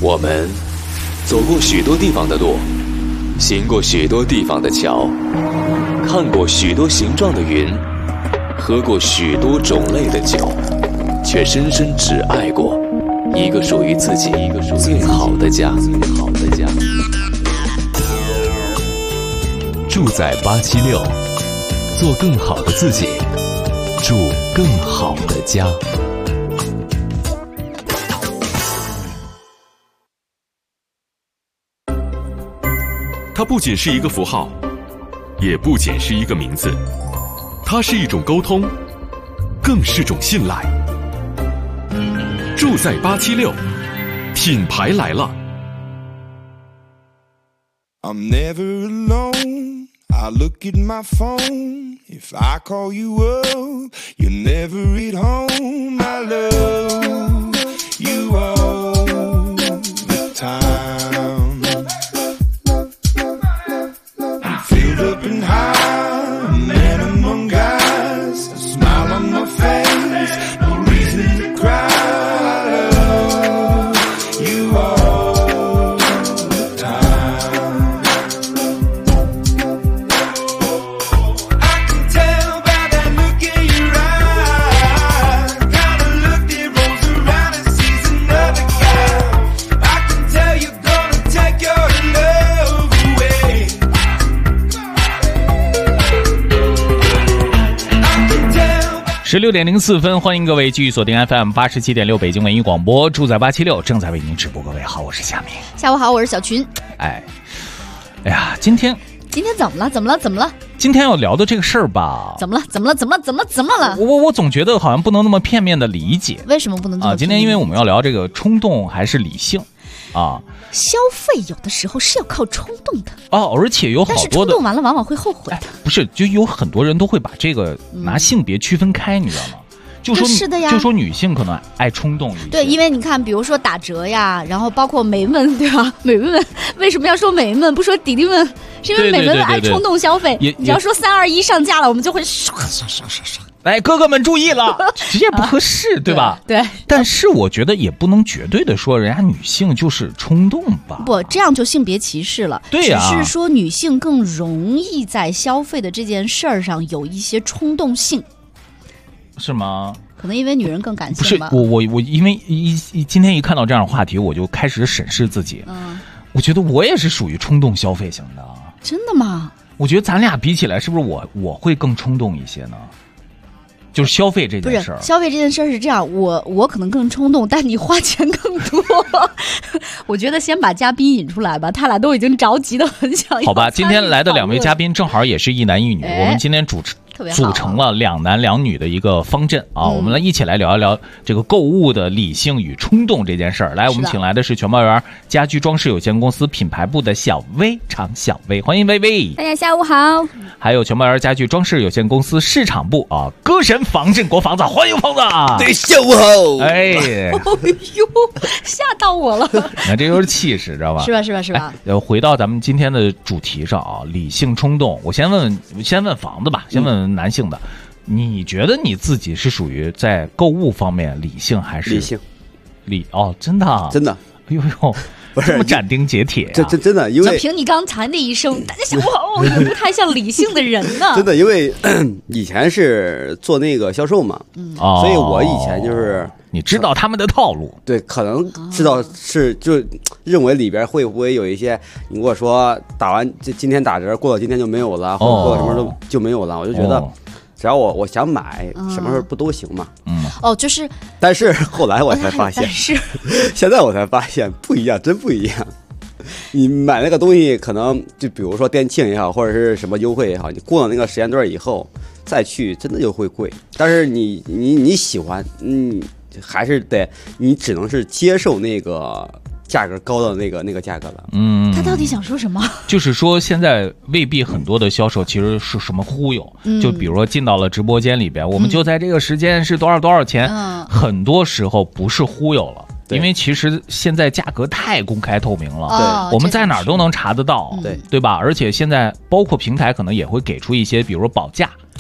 我们走过许多地方的路，行过许多地方的桥，看过许多形状的云，喝过许多种类的酒，却深深只爱过一个属于自己最好的家。住在876，做更好的自己，住更好的家。 它不仅是一个符号，也不仅是一个名字，它是一种沟通，更是种信赖。住在876，品牌来了。 I'm never alone. I look at my phone. If I call you up, you're never at home. I love you all the time. I'm filled up and high, a man among guys, a smile on my face, no reason to cry. I love you all the time. I can tell by that look in your eye, kind of look that rolls around and sees another guy. I can tell you're gonna take your love away. I can tell. 16:04，欢迎各位继续锁定 FM 87.6北京文艺广播，住在876正在为您直播。各位好，我是夏明。 下午好，我是小群。 哎呀，今天怎么了？ 今天要聊的这个事儿吧， 怎么了？ 我总觉得好像不能那么片面的理解。 为什么不能这么今天因为我们要聊这个冲动还是理性啊？ 消费有的时候是要靠冲动的而且有好多的， 但是冲动完了往往会后悔的。 不是，就有很多人都会把这个拿性别区分开，你知道吗？就说是的呀， 就说女性可能爱冲动一些。 对，因为你看，比如说打折呀，然后包括美们，对吧？美们为什么要说美们，不说弟弟们？是因为美们爱冲动消费。你只要说3、2、1上架了，我们就会刷。 来，哥哥们注意了，这也不合适，对吧？ 对。 但是我觉得也不能绝对的说人家女性就是冲动吧。 不，这样就性别歧视了。 对呀， 只是说女性更容易在消费的这件事儿上有一些冲动性。 是吗？ 可能因为女人更感性吧。 不是，我因为今天一看到这样的话题，我就开始审视自己。我觉得我也是属于冲动消费型的。 真的吗？ 我觉得咱俩比起来，是不是我会更冲动一些呢？就是消费这件事儿， 消费这件事儿是这样，我可能更冲动，但你花钱更多。我觉得先把嘉宾引出来吧，他俩都已经着急的很想要。 好吧，今天来的2位嘉宾正好也是一男一女，我们今天组成了2男2女的一个方阵啊，我们一起来聊一聊这个购物的理性与冲动这件事儿。来，我们请来的是全茂园家居装饰有限公司品牌部的小薇常小薇，欢迎薇薇。 大家下午好。 还有全茂园家居装饰有限公司市场部歌神防震国房子，欢迎房子。 对，下午好。 哎呦，吓到我了。 那这就是气势，知道吧？ 是吧？ 回到咱们今天的主题上啊，理性冲动。我先问房子吧，先问男性的，你觉得你自己是属于在购物方面理性还是理性？ 真的啊， 真的。 哎呦，不是这么斩钉截铁这真的，因为凭你刚才那一声，大家想我也不太像理性的人呢。 真的，因为以前是做那个销售嘛，所以我以前就是你知道他们的套路， 对，可能知道是就认为里边会不会有一些，你跟我说打完今天打折，过了今天就没有了，或者过了什么都就没有了，我就觉得。只要我想买，什么时候不都行嘛？ 就是。 但是后来我才发现，现在我才发现不一样，真不一样。你买那个东西，可能就比如说店庆也好，或者是什么优惠也好，你过了那个时间段以后再去，真的就会贵。但是你喜欢，还是得你只能是接受那个。价格高的那个价格了， 他到底想说什么？ 就是说现在未必很多的销售其实是什么忽悠，就比如说进到了直播间里边，我们就在这个时间是多少钱，很多时候不是忽悠了，因为其实现在价格太公开透明了，我们在哪儿都能查得到，对吧？而且现在包括平台可能也会给出一些，比如说保价。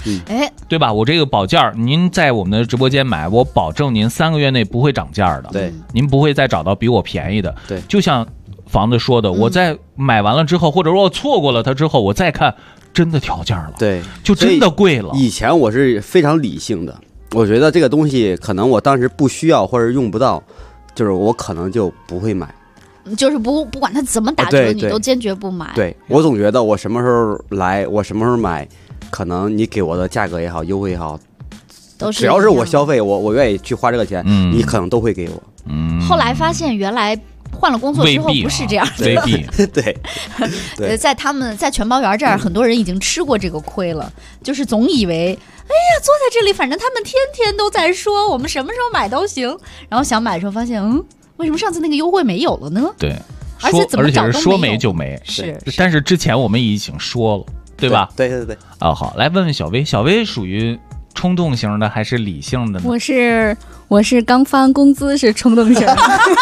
对吧？我这个保件您在我们的直播间买，我保证您3个月内不会涨价的。 对， 您不会再找到比我便宜的。 对， 就像房子说的，我在买完了之后，或者说我错过了它之后，我再看，真的调价了。 对， 就真的贵了。 以前我是非常理性的，我觉得这个东西可能我当时不需要或者用不到，就是我可能就不会买。 就是不管它怎么打折，你都坚决不买。 对，我总觉得我什么时候来，我什么时候买，可能你给我的价格也好，优惠也好， 都是只要是我消费，我愿意去花这个钱，你可能都会给我。 后来发现原来换了工作之后不是这样的， 未必。 对， 在全包园这儿，很多人已经吃过这个亏了，就是总以为，哎呀，坐在这里，反正他们天天都在说我们什么时候买都行，然后想买的时候发现，为什么上次那个优惠没有了呢？ 对， 而且怎么找都没有， 而且是说没就没。 是， 但是之前我们已经说了，对吧？ 对。 好，来问问小薇，小薇属于冲动型的还是理性的呢？ 我是刚发完工资是冲动型的，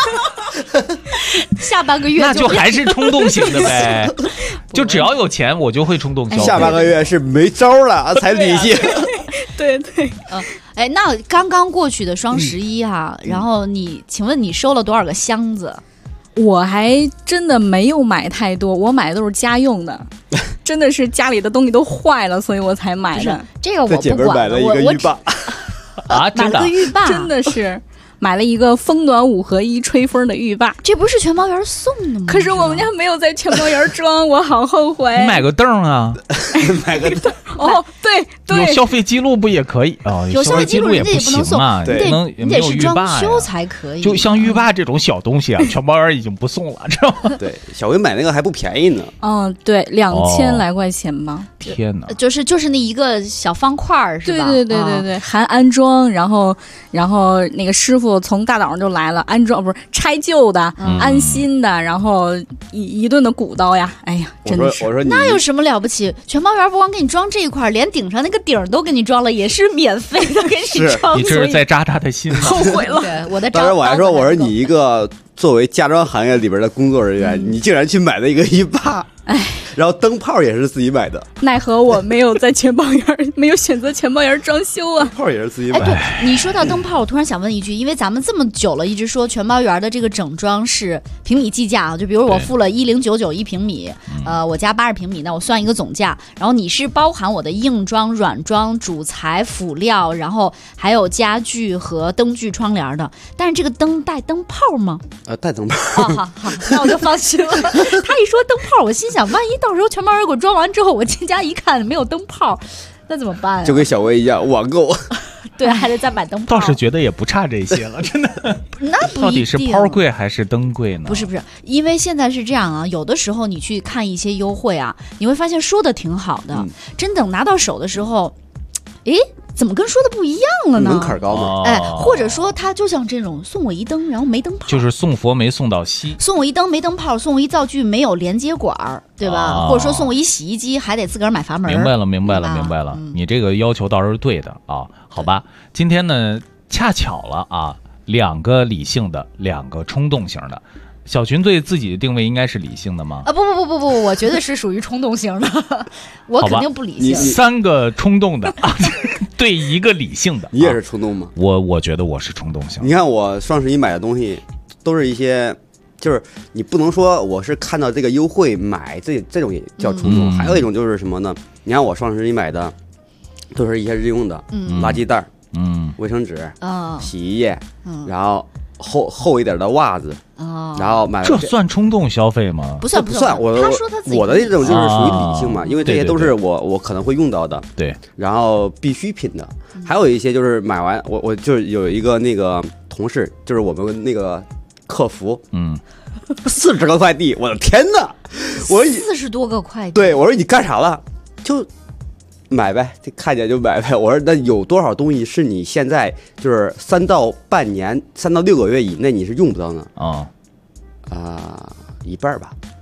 下半个月那就还是冲动型的呗。就只要有钱，我就会冲动消费。 下半个月是没招了才理性。 对， 那刚刚过去的双11哈，然后请问你收了多少个箱子？ 我还真的没有买太多，我买的都是家用的，真的是家里的东西都坏了，所以我才买的。 这个我不管， 买了一个浴霸啊， 买了个浴霸， 真的是。买了一个风暖5合1吹风的浴霸， 这不是全包园送的吗？ 可是我们家没有在全包园装，我好后悔。 你买个凳啊， 买个凳。 哦，对， 有消费记录不也可以啊？ 有消费记录也不行啊， 你得是装修才可以。 就像浴霸这种小东西啊，全包园已经不送了，知道吗？ 对，小薇买那个还不便宜呢。 对，2000来块钱吧。 天哪！ 就是那一个小方块是吧？ 对，含安装，然后那个师傅从大早上就来了，安装不是拆旧的，安新的，然后一顿的鼓捣呀，哎呀，真的是。 我说那有什么了不起？全包园不光给你装这一块，连顶上那个顶都给你装了，也是免费的给你装。 你这是在扎他的心， 后悔了。 对，我的。 当时我还说，我说你一个作为家装行业里边的工作人员，你竟然去买了一个浴霸。然后灯泡也是自己买的， 奈何我没有在全包园，没有选择全包园装修啊。 灯泡也是自己买的。 你说到灯泡，我突然想问一句，因为咱们这么久了，一直说全包园的这个整装是平米计价啊，就比如我付了1099一平米，我加80平米，那我算一个总价，然后你是包含我的硬装、软装、主材、辅料，然后还有家具和灯具、窗帘的，但是这个灯带灯泡吗？ 带灯泡。 好，那我就放心了。他一说灯泡，我心想，万一到时候全包园给我装完之后，我进家一看没有灯泡，那怎么办呀？ 就跟小薇一样，网购。 对，还得再买灯泡。 倒是觉得也不差这些了，真的。 那不一定。 到底是泡贵还是灯贵呢？ 不是，因为现在是这样啊，有的时候你去看一些优惠啊，你会发现说的挺好的，真等拿到手的时候，怎么跟说的不一样了呢？ 门槛高吗？ 或者说他就像这种送我一灯，然后没灯泡， 就是送佛没送到西， 送我一灯没灯泡，送我一灶具没有连接管，对吧？或者说送我一洗衣机，还得自个儿买阀门。 明白了，你这个要求倒是对的啊。好吧，今天呢恰巧了啊，2个理性的，2个冲动型的。小群对自己的定位应该是理性的吗？ 不，我绝对是属于冲动型的，我肯定不理性。 3个冲动的对1个理性的， 你也是冲动吗？ 我觉得我是冲动型。 你看我双11买的东西，都是一些，就是你不能说我是看到这个优惠买，这种也叫冲动。还有一种就是什么呢？你看我双11买的，都是一些日用的，垃圾袋，卫生纸，洗衣液，然后厚一点的袜子，然后买了。 这算冲动消费吗？ 不算。他说他自己我的这种就是属于理性嘛，因为这些都是我可能会用到的。 对。然后必需品的，还有一些就是买完我就是有一个那个同事，就是我们那个客服，40个快递，我的天哪！我 40多个快递。 对，我说你干啥了？就买呗，看见就买呗。我说那有多少东西是你现在就是3到半年、3到6个月以内你是用不到呢？一半吧。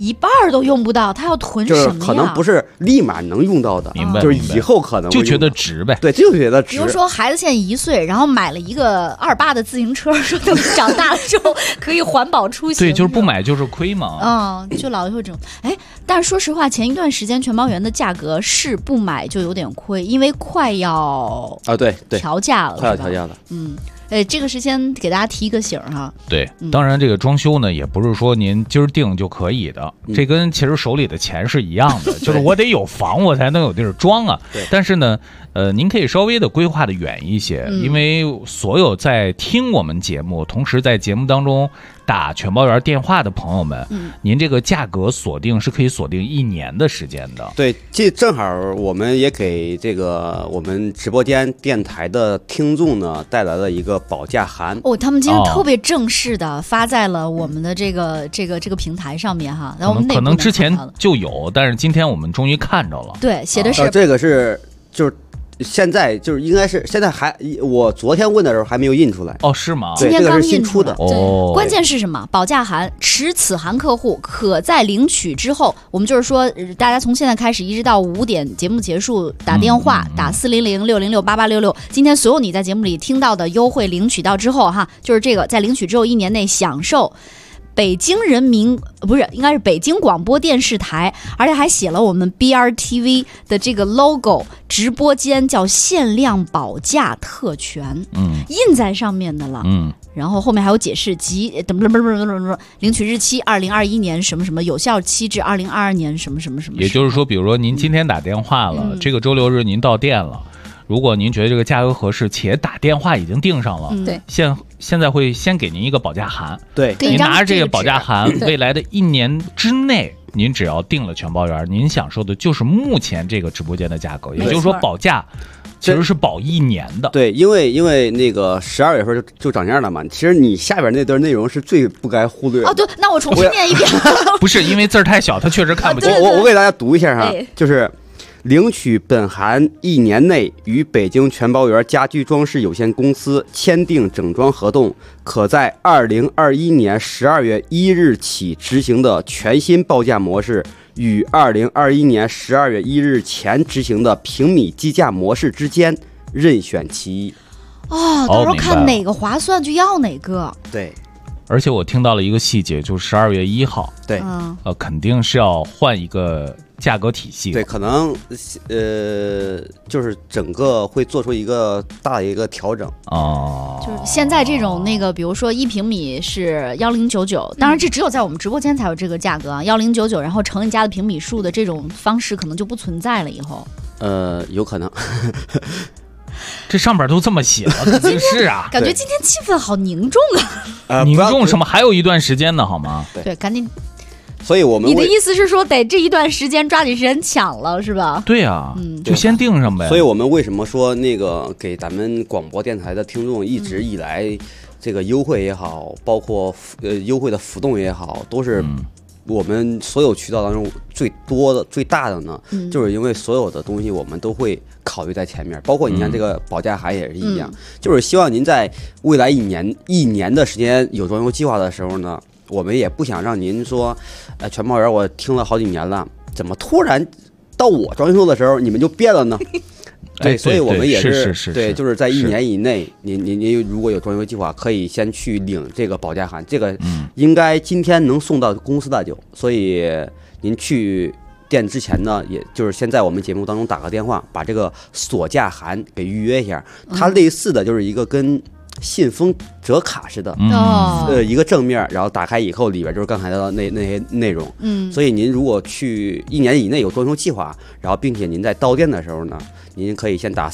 一半都用不到，他要囤就是什么呀？ 可能不是立马能用到的， 明白就是以后可能就觉得会值呗。 对，就觉得值。 比如说孩子现在1岁，然后买了一个28的自行车，说等长大了之后可以环保出行。 对，就是不买就是亏嘛。 就老会这种。哎，但是说实话，前一段时间全包园的价格是不买就有点亏，因为快要对调价了， 快要调价了。 这个是先给大家提一个醒哈。 对，当然这个装修呢，也不是说您今儿定就可以的，这跟其实手里的钱是一样的，就是我得有房，我才能有地儿装啊。但是呢，您可以稍微的规划的远一些，因为所有在听我们节目，同时在节目当中打全包园电话的朋友们，您这个价格锁定是可以锁定1年的时间的。 对，这正好我们也给这个我们直播间电台的听众呢带来了一个保价函。 他们今天特别正式的发在了我们的这个平台上面哈。然后我们可能之前就有，但是今天我们终于看着了。 对，写的是这个是就是现在就是应该是现在我昨天问的时候还没有印出来。 是吗？ 今天刚印出的。 关键是什么？保价函持此函客户可在领取之后，我们就是说大家从现在开始一直到5点节目结束打电话，打400-606-8866。今天所有你在节目里听到的优惠领取到之后哈，就是这个在领取之后1年内享受北京应该是北京广播电视台，而且还写了我们 BRTV 的这个 logo， 直播间叫限量保价特权，印在上面的了，然后后面还有解释及领取日期2021年什么什么，有效期至2022年什么什么什么。 也就是说，比如说您今天打电话了，这个周六日您到店了。如果您觉得这个价格合适，且打电话已经订上了， 对， 现在会先给您一个保价函， 对， 您拿着这个保价函，未来的1年之内，您只要订了全包园，您享受的就是目前这个直播间的价格，也就是说保价其实是保1年的。 对，因为那个12月份就涨价了嘛，其实你下边那段内容是最不该忽略的。 对，那我重新念一遍。 不是因为字儿太小，他确实看不清。 我给大家读一下哈，就是领取本函1年内与北京全包园家居装饰有限公司签订整装合同，可在2021年12月1日起执行的全新报价模式与2021年12月1日前执行的平米计价模式之间任选其一。 到时候看哪个划算就要哪个。 对。 而且我听到了一个细节，就是12月1号， 对， 肯定是要换一个价格体系。 对，可能就是整个会做出一个大的一个调整。 就是现在这种比如说1平米是1099，当然这只有在我们直播间才有这个价格啊，1099，然后乘以家的平米数的这种方式可能就不存在了以后。 有可能。 这上边都这么写了，肯定是啊。 感觉今天气氛好凝重啊！ 凝重什么？还有一段时间呢，好吗？ 对，赶紧。 所以你的意思是说，得这一段时间抓紧时间抢了，是吧？ 对啊，就先定上呗。 所以我们为什么说给咱们广播电台的听众一直以来这个优惠也好，包括优惠的浮动也好，都是我们所有渠道当中最多的、最大的呢，就是因为所有的东西我们都会考虑在前面，包括你看这个保价函也是一样，就是希望您在未来一年的时间有装修计划的时候呢，我们也不想让您说，全包园我听了好几年了，怎么突然到我装修的时候你们就变了呢？对，所以我们也是对，就是在1年以内，您如果有装修计划，可以先去领这个保价函，这个应该今天能送到公司大酒，所以您去店之前呢，也就是先在我们节目当中打个电话，把这个锁价函给预约一下，它类似的就是一个跟信封折卡似的，一个正面，然后打开以后里边就是刚才的那些内容，所以您如果去1年以内有装修计划，然后并且您在到店的时候呢，您可以先打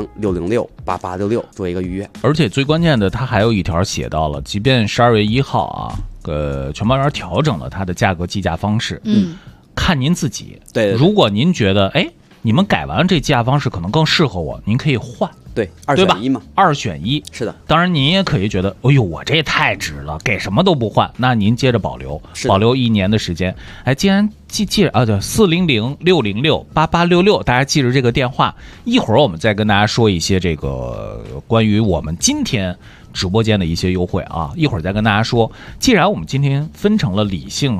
400-606-8866做一个预约。 而且最关键的，它还有一条写到了，即便12月1号啊，全包园调整了它的价格计价方式，看您自己。 对， 如果您觉得你们改完这计价方式可能更适合我，您可以换。 对，2选1嘛 ，2选1，是的。当然，您也可以觉得，我这太值了，给什么都不换，那您接着保留1年的时间。既然记对400-606-8866，大家记着这个电话。一会儿我们再跟大家说一些这个关于我们今天直播间的一些优惠啊，一会儿再跟大家说。既然我们今天分成了理性和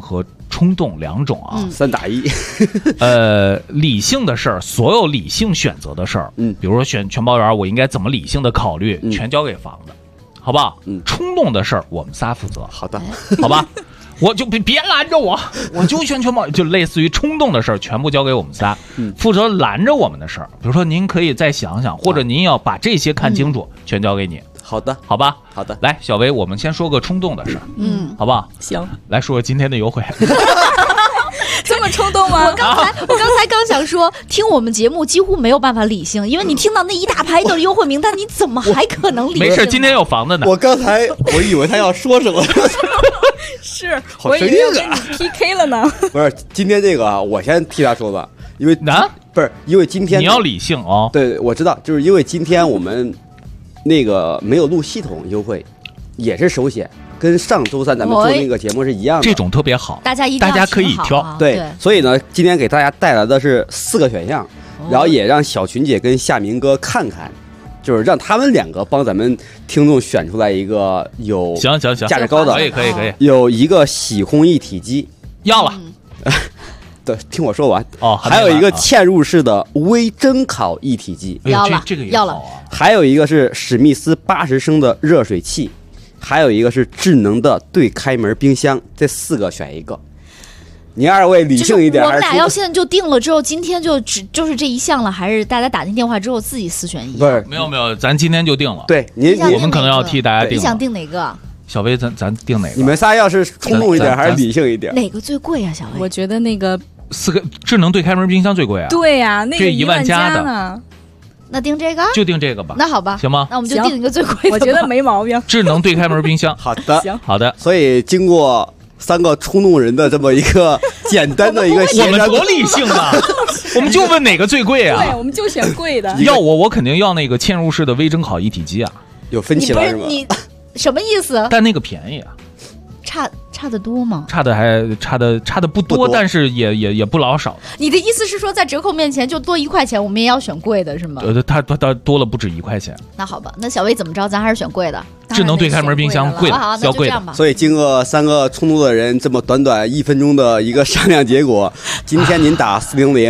冲动两种啊。 3打1。 理性的事儿，所有理性选择的事儿，比如说选全包圆，我应该怎么理性的考虑，全交给房子，好不好？冲动的事儿我们仨负责。 好的， 好吧。我就别拦着我就选全包，就类似于冲动的事儿，全部交给我们仨，负责拦着我们的事儿。比如说您可以再想想，或者您要把这些看清楚，全交给你。 好的， 好吧， 好的。 来，小薇，我们先说个冲动的事儿，好不好？ 行， 来说说今天的优惠。 这么冲动吗？ 我刚才刚想说，听我们节目几乎没有办法理性，因为你听到那一大排的优惠名单，你怎么还可能理性？ 没事，今天有房子呢。 我刚才我以为他要说什么， 是， 好生硬啊， 我以为要跟你 PK 了呢。 不是，今天这个啊，我先替他说吧，因为不是因为今天你要理性哦。 对，我知道，就是因为今天我们那个没有录系统优惠，也是首选。跟上周三咱们做那个节目是一样的， 这种特别好， 大家可以挑。 对，所以呢，今天给大家带来的是4个选项，然后也让小群姐跟夏明哥看看，就是让他们2个帮咱们听众选出来一个有价值高的， 可以， 有一个洗烘一体机要了。 对，听我说完哦， 还有一个嵌入式的微蒸烤一体机， 要了， 这个要了， 还有一个是史密斯80升的热水器。还有一个是智能的对开门冰箱，这4个选一个。你2位理性一点， 我们俩要现在就定了之后，今天就是这一项了，还是大家打进电话之后自己4选1？ 不是， 没有，咱今天就定了。 对， 我们可能要替大家定。 你想定哪个？ 小薇，咱定哪个？ 你们仨要是冲动一点，还是理性一点？ 哪个最贵啊？小薇， 我觉得那个 4个智能对开门冰箱最贵啊。 对呀，那个 1万加呢。 那定这个就定这个吧。 那好吧， 行吗？ 那我们就定一个最贵的。 我觉得没毛病。 智能对开门冰箱。 好的， 行， 好的。 所以经过3个冲动人的这么一个简单的一个我们多理性啊！我们就问哪个最贵啊？ 对，我们就选贵的。 要我肯定要那个嵌入式的微蒸烤一体机啊。 有分歧了是吗？ 你什么意思？ 但那个便宜啊。 差得多吗？ 差的不多，但是也不老少的。 你的意思是说，在折扣面前就多1块钱，我们也要选贵的是吗？ 它多了不止1块钱。 那好吧，那小薇怎么着，咱还是选贵的。 智能对开门冰箱贵的， 好， 要贵的。 所以经过3个冲动的人这么短1分钟的一个商量结果，今天您打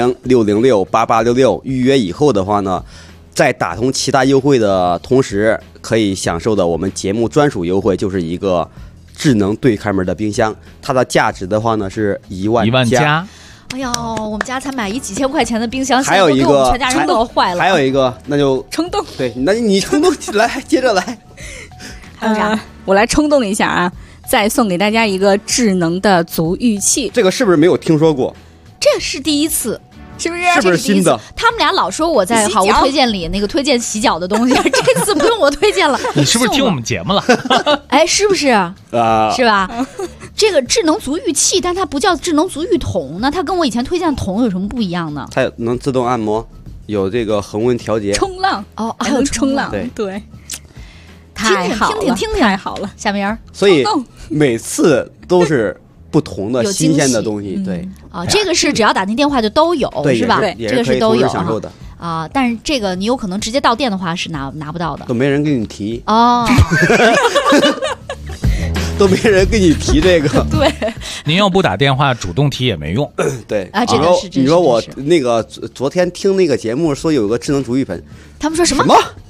400-606-8866预约以后的话呢，在打通其他优惠的同时，可以享受的我们节目专属优惠就是一个智能对开门的冰箱，它的价值的话呢是1万加。 哎呀，我们家才买几千块钱的冰箱， 还有一个全家人乐坏了。 还有一个，那就冲动。 对，那你冲动来，接着来。 还有啥？ 我来冲动一下啊！再送给大家一个智能的足浴器， 这个是不是没有听说过？ 这是第一次。 是不是？ 是不是新的？ 他们俩老说我在好物推荐里那个推荐洗脚的东西，这次不用我推荐了。 你是不是听我们节目了？ 哎，是不是？是吧？ 嗯这个智能足浴器，但它不叫智能足浴桶，那它跟我以前推荐的桶有什么不一样呢？ 它能自动按摩，有这个恒温调节， 冲浪哦， 还有冲浪， 对， 太好了， 听听， 太好了， 夏明儿。 所以每次都是不同的新鲜的东西，对啊，这个是只要打进电话就都有，是吧？ 对， 这个是都有享受的啊。但是这个你有可能直接到店的话是拿不到的， 都没人给你提哦。 都没人给你提这个， 对， 您要不打电话主动提也没用， 对啊，这个是你说我那个昨天听那个节目说有个智能足浴盆， 他们说什么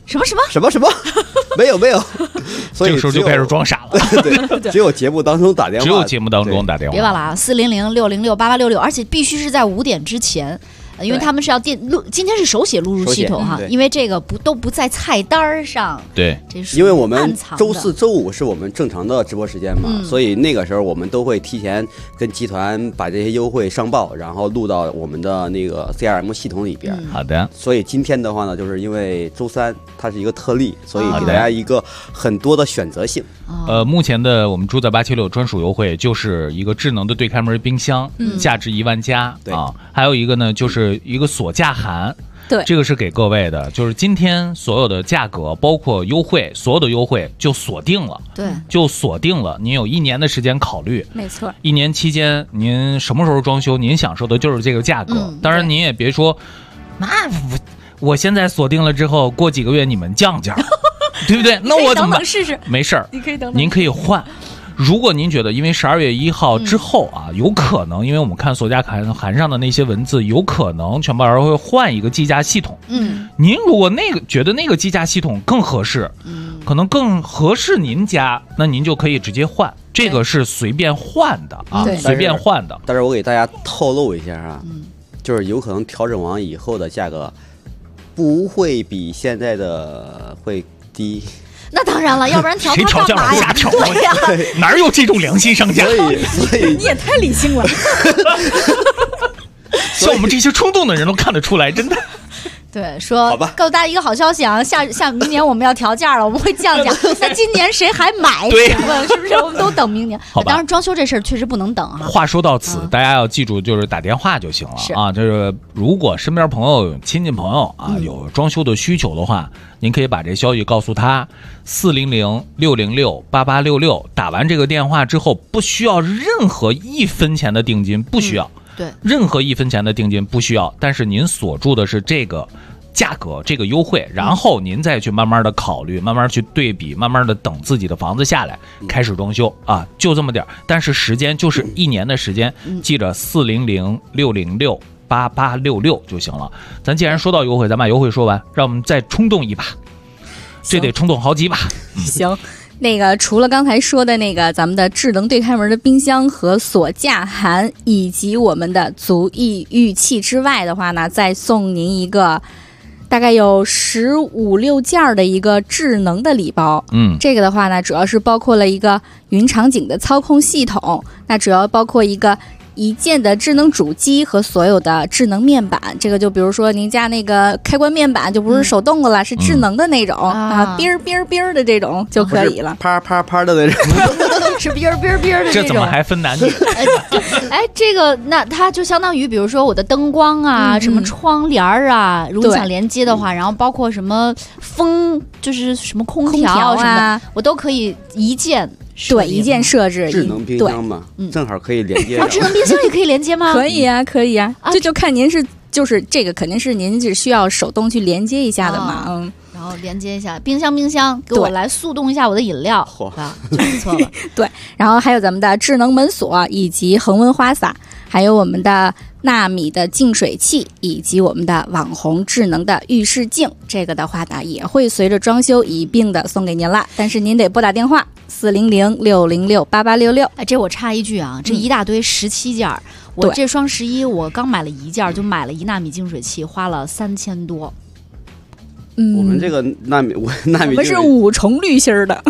没有，所以这个时候就开始装傻了， 对，只有节目当中打电话， 只有节目当中打电话， 别忘了啊，400-606-8866，而且必须是在5点之前。因为他们是要今天是手写录入系统哈，因为这个都不在菜单上。 对， 因为我们周4、周5是我们正常的直播时间嘛，所以那个时候我们都会提前跟集团把这些优惠上报，然后录到我们的那个 CRM 系统里边。 好的。 所以今天的话呢，就是因为周3它是一个特例，所以给大家一个很多的选择性。 目前的我们猪仔876专属优惠就是一个智能的对开门冰箱，价值1万加啊，还有一个呢就是一个锁价函， 对， 这个是给各位的，就是今天所有的价格包括优惠，所有的优惠就锁定了， 对， 就锁定了，您有1年的时间考虑， 没错 ，1年期间您什么时候装修，您享受的就是这个价格，当然您也别说，那我现在锁定了之后，过几个月你们降价。对不对？那我怎么办？ 试试， 没事儿， 你可以等， 您可以换。 如果您觉得因为12月1号之后啊，有可能因为我们看索价函上的那些文字，有可能全包员会换一个计价系统。您如果觉得那个计价系统更合适，可能更合适您家，那您就可以直接换。这个是随便换的啊，随便换的。 但是我给大家透露一下啊，就是有可能调整完以后的价格不会比现在的会低。 那当然了，要不然调谁调价往下调？ 对呀， 哪有这种良心商家？ 所以你也太理性了。 像我们这些冲动的人都看得出来，真的。 对，说好吧， 告诉大家一个好消息啊，下明年我们要调价了，我们会降价。那今年谁还买？ 对， 是不是？我们都等明年。 好吧， 当然装修这事儿确实不能等啊。 话说到此，大家要记住，就是打电话就行了啊。这是如果身边朋友、亲戚朋友啊有装修的需求的话，您可以把这消息告诉他，400-606-8866。打完这个电话之后，不需要任何1分钱的定金，不需要。 对， 任何1分钱的定金不需要，但是您锁住的是这个价格，这个优惠，然后您再去慢慢的考虑，慢慢去对比，慢慢的等自己的房子下来，开始装修啊，就这么点儿。但是时间就是1年的时间，记着400-606-8866就行了。咱既然说到优惠，咱把优惠说完，让我们再冲动一把，这得冲动好几把。 行。那个除了刚才说的那个咱们的智能对开门的冰箱和锁价函以及我们的足浴浴器之外的话呢，再送您一个大概有15-16件的一个智能的礼包。这个的话呢，主要是包括了一个云场景的操控系统，那主要包括一个一键的智能主机和所有的智能面板。这个就比如说您家那个开关面板就不是手动的了，是智能的那种啊，哔儿哔儿哔儿的这种就可以了， 啪啪啪的那种， 是哔儿哔儿哔儿的这种。 这怎么还分男女？ 哎，这个那它就相当于，比如说我的灯光啊，什么窗帘啊，如果你想连接的话，然后包括什么风，就是什么空调什么的，我都可以一键。 对，一键设置。 智能冰箱嘛，正好可以连接。 智能冰箱也可以连接吗？ 可以啊，可以啊。这就看您就是这个肯定是您只需要手动去连接一下的嘛， 然后连接一下冰箱，给我来速冻一下我的饮料，啊，就不错了。 对，然后还有咱们的智能门锁，以及恒温花洒，还有我们的纳米的净水器，以及我们的网红智能的浴室镜。这个的话呢，也会随着装修一并的送给您了，但是您得拨打电话400-606-8866。 哎，这我插一句啊，这一大堆17件，我这双11我刚买了1件，就买了1纳米净水器，花了3000多。 我们这个纳米，我们是5重滤芯的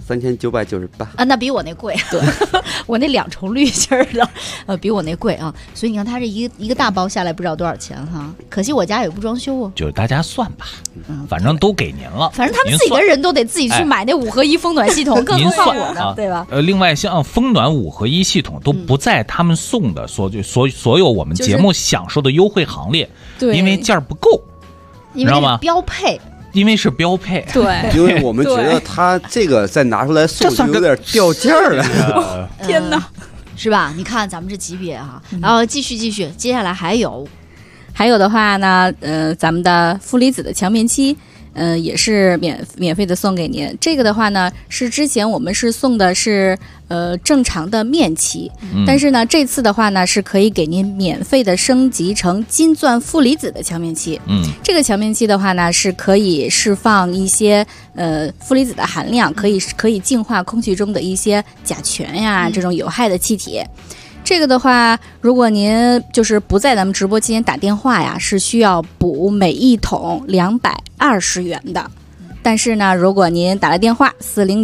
，3998 啊，那比我那贵。对，我那2重滤芯的，比我那贵啊。所以你看，它这一个大包下来不知道多少钱哈。可惜我家也不装修哦。 就是大家算吧，反正都给您了。 反正他们自己的人都得自己去买那5合1风暖系统，更何况我呢，对吧？ 另外像风暖5合1系统都不在他们送的所有我们节目享受的优惠行列，因为件儿不够。 因为是标配， 因为是标配， 对， 因为我们觉得他这个再拿出来送就有点掉价了。 天哪， 是吧？你看咱们这级别哈，然后继续，接下来还有的话呢，咱们的负离子的强面漆。也是免费的送给您。这个的话呢，是之前我们是送的是正常的面漆，但是呢这次的话呢是可以给您免费的升级成金钻负离子的强面漆。这个强面漆的话呢是可以释放一些负离子的含量，可以净化空气中的一些甲醛呀这种有害的气体。这个的话，如果您就是不在咱们直播期间打电话呀，是需要补每1桶220元的。但是呢，如果您打了电话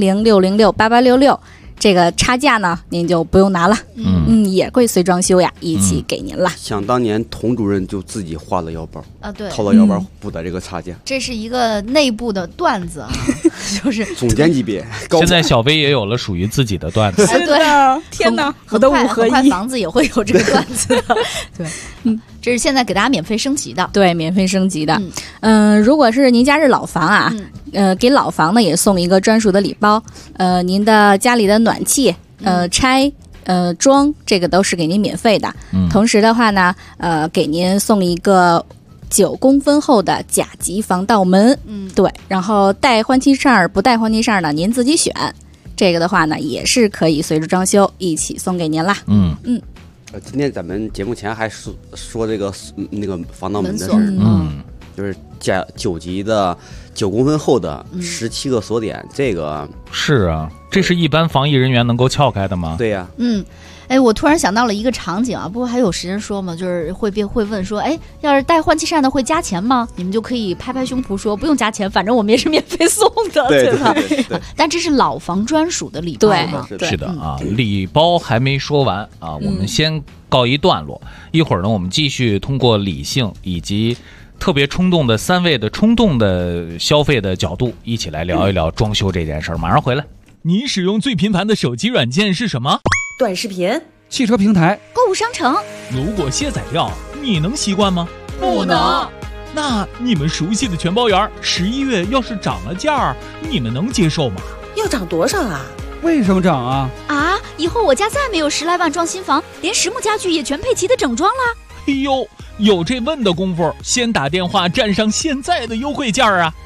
400-606-8866，这个差价呢，您就不用拿了。也会随装修呀一起给您了。 想当年童主任就自己画了腰包啊，对， 掏了腰包补的这个差价。 这是一个内部的段子啊，就是总监级别。 现在小飞也有了属于自己的段子。 对， 天哪，我的5合1 房子也会有这个段子。对，这是现在给大家免费升级的。 对，免费升级的。如果是您家是老房啊，给老房呢也送一个专属的礼包。您的家里的暖气，拆。装这个都是给您免费的，同时的话呢，给您送一个9公分厚的甲级防盗门，对，然后带换气扇不带换气扇呢，您自己选。 这个的话呢，也是可以随着装修一起送给您啦。 今天咱们节目前还说这个那个防盗门的事儿，就是加9级的9公分厚的17个锁点，这个是啊，这是一般防疫人员能够撬开的吗？ 对呀， 我突然想到了一个场景啊，不过还有时间说嘛，就是会问说，要是带换气扇的会加钱吗？你们就可以拍拍胸脯说不用加钱，反正我们也是免费送的，对吧？但这是老房专属的礼包嘛？ 是的啊，礼包还没说完啊，我们先告一段落，一会儿呢，我们继续通过理性以及特别冲动的3位的冲动的消费的角度，一起来聊一聊装修这件事儿。马上回来。你使用最频繁的手机软件是什么？ 短视频、 汽车平台、 购物商城。 如果卸载掉，你能习惯吗？ 不能。 那你们熟悉的全包园11月要是涨了价，你们能接受吗？ 要涨多少啊？ 为什么涨啊？ 以后我家再没有10来万装新房，连实木家具也全配齐的整装啦。 哎呦，有这问的功夫，先打电话占上现在的优惠价啊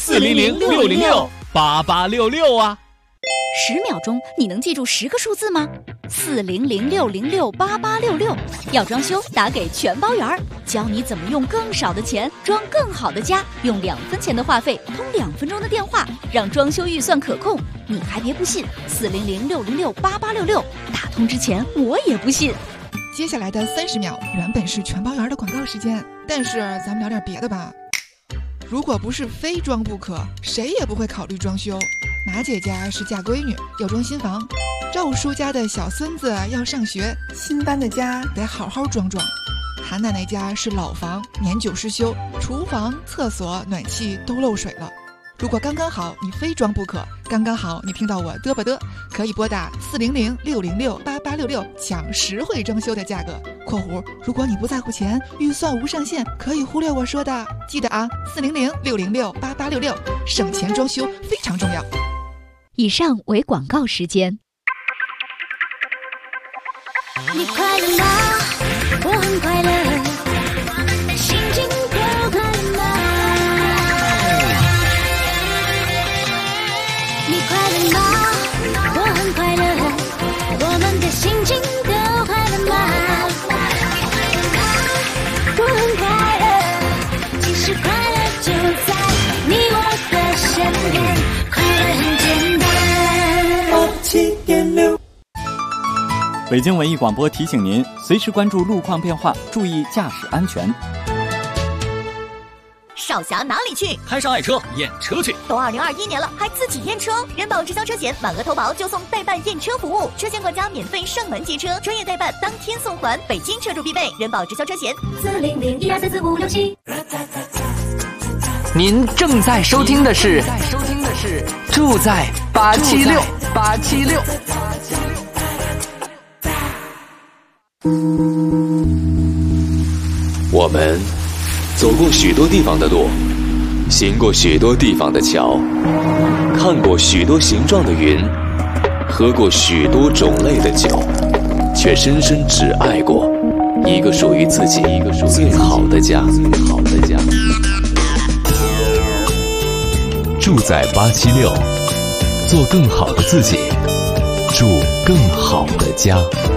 ！400-606-8866啊 ！10秒钟，你能记住10个数字吗？400-606-8866。要装修，打给全包园，教你怎么用更少的钱装更好的家，用2分钱的话费通2分钟的电话，让装修预算可控。你还别不信，400-606-8866，打通之前我也不信。 接下来的30秒原本是全包园的广告时间，但是咱们聊点别的吧。如果不是非装不可，谁也不会考虑装修。马姐家是嫁闺女，要装新房；赵叔家的小孙子要上学，新搬的家得好好装装。韩奶奶家是老房，年久失修，厨房、厕所、暖气都漏水了。如果刚刚好你非装不可，刚刚好你听到我嘚吧嘚，可以拨打400-606-8866抢实惠装修的价格（括弧如果你不在乎钱，预算无上限，可以忽略我说的）。记得啊，400-606-8866，省钱装修非常重要。 以上为广告时间。 你快乐吗？我很快乐，心情都快乐吗？你快乐吗？我很快乐，我们的心情都快乐吗？我很快乐，其实快乐就在你我的身边，快乐很简单。87.6 北京文艺广播提醒您，随时关注路况变化，注意驾驶安全。 少侠哪里去？ 开上爱车验车去。 都2021年了，还自己验车？人保直销车险满额投保就送代办验车服务，车险管家免费上门接车，专业代办当天送还，北京车主必备。人保直销车险400-1234567。 您正在收听的是住在876。 我们走过许多地方的路，行过许多地方的桥，看过许多形状的云，喝过许多种类的酒，却深深只爱过一个属于自己最好的家。住在876，做更好的自己，住更好的家。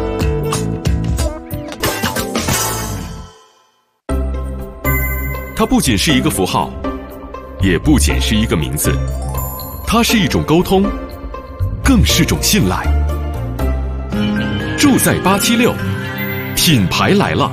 它不仅是一个符号，也不仅是一个名字，它是一种沟通，更是种信赖。住在876，品牌来了。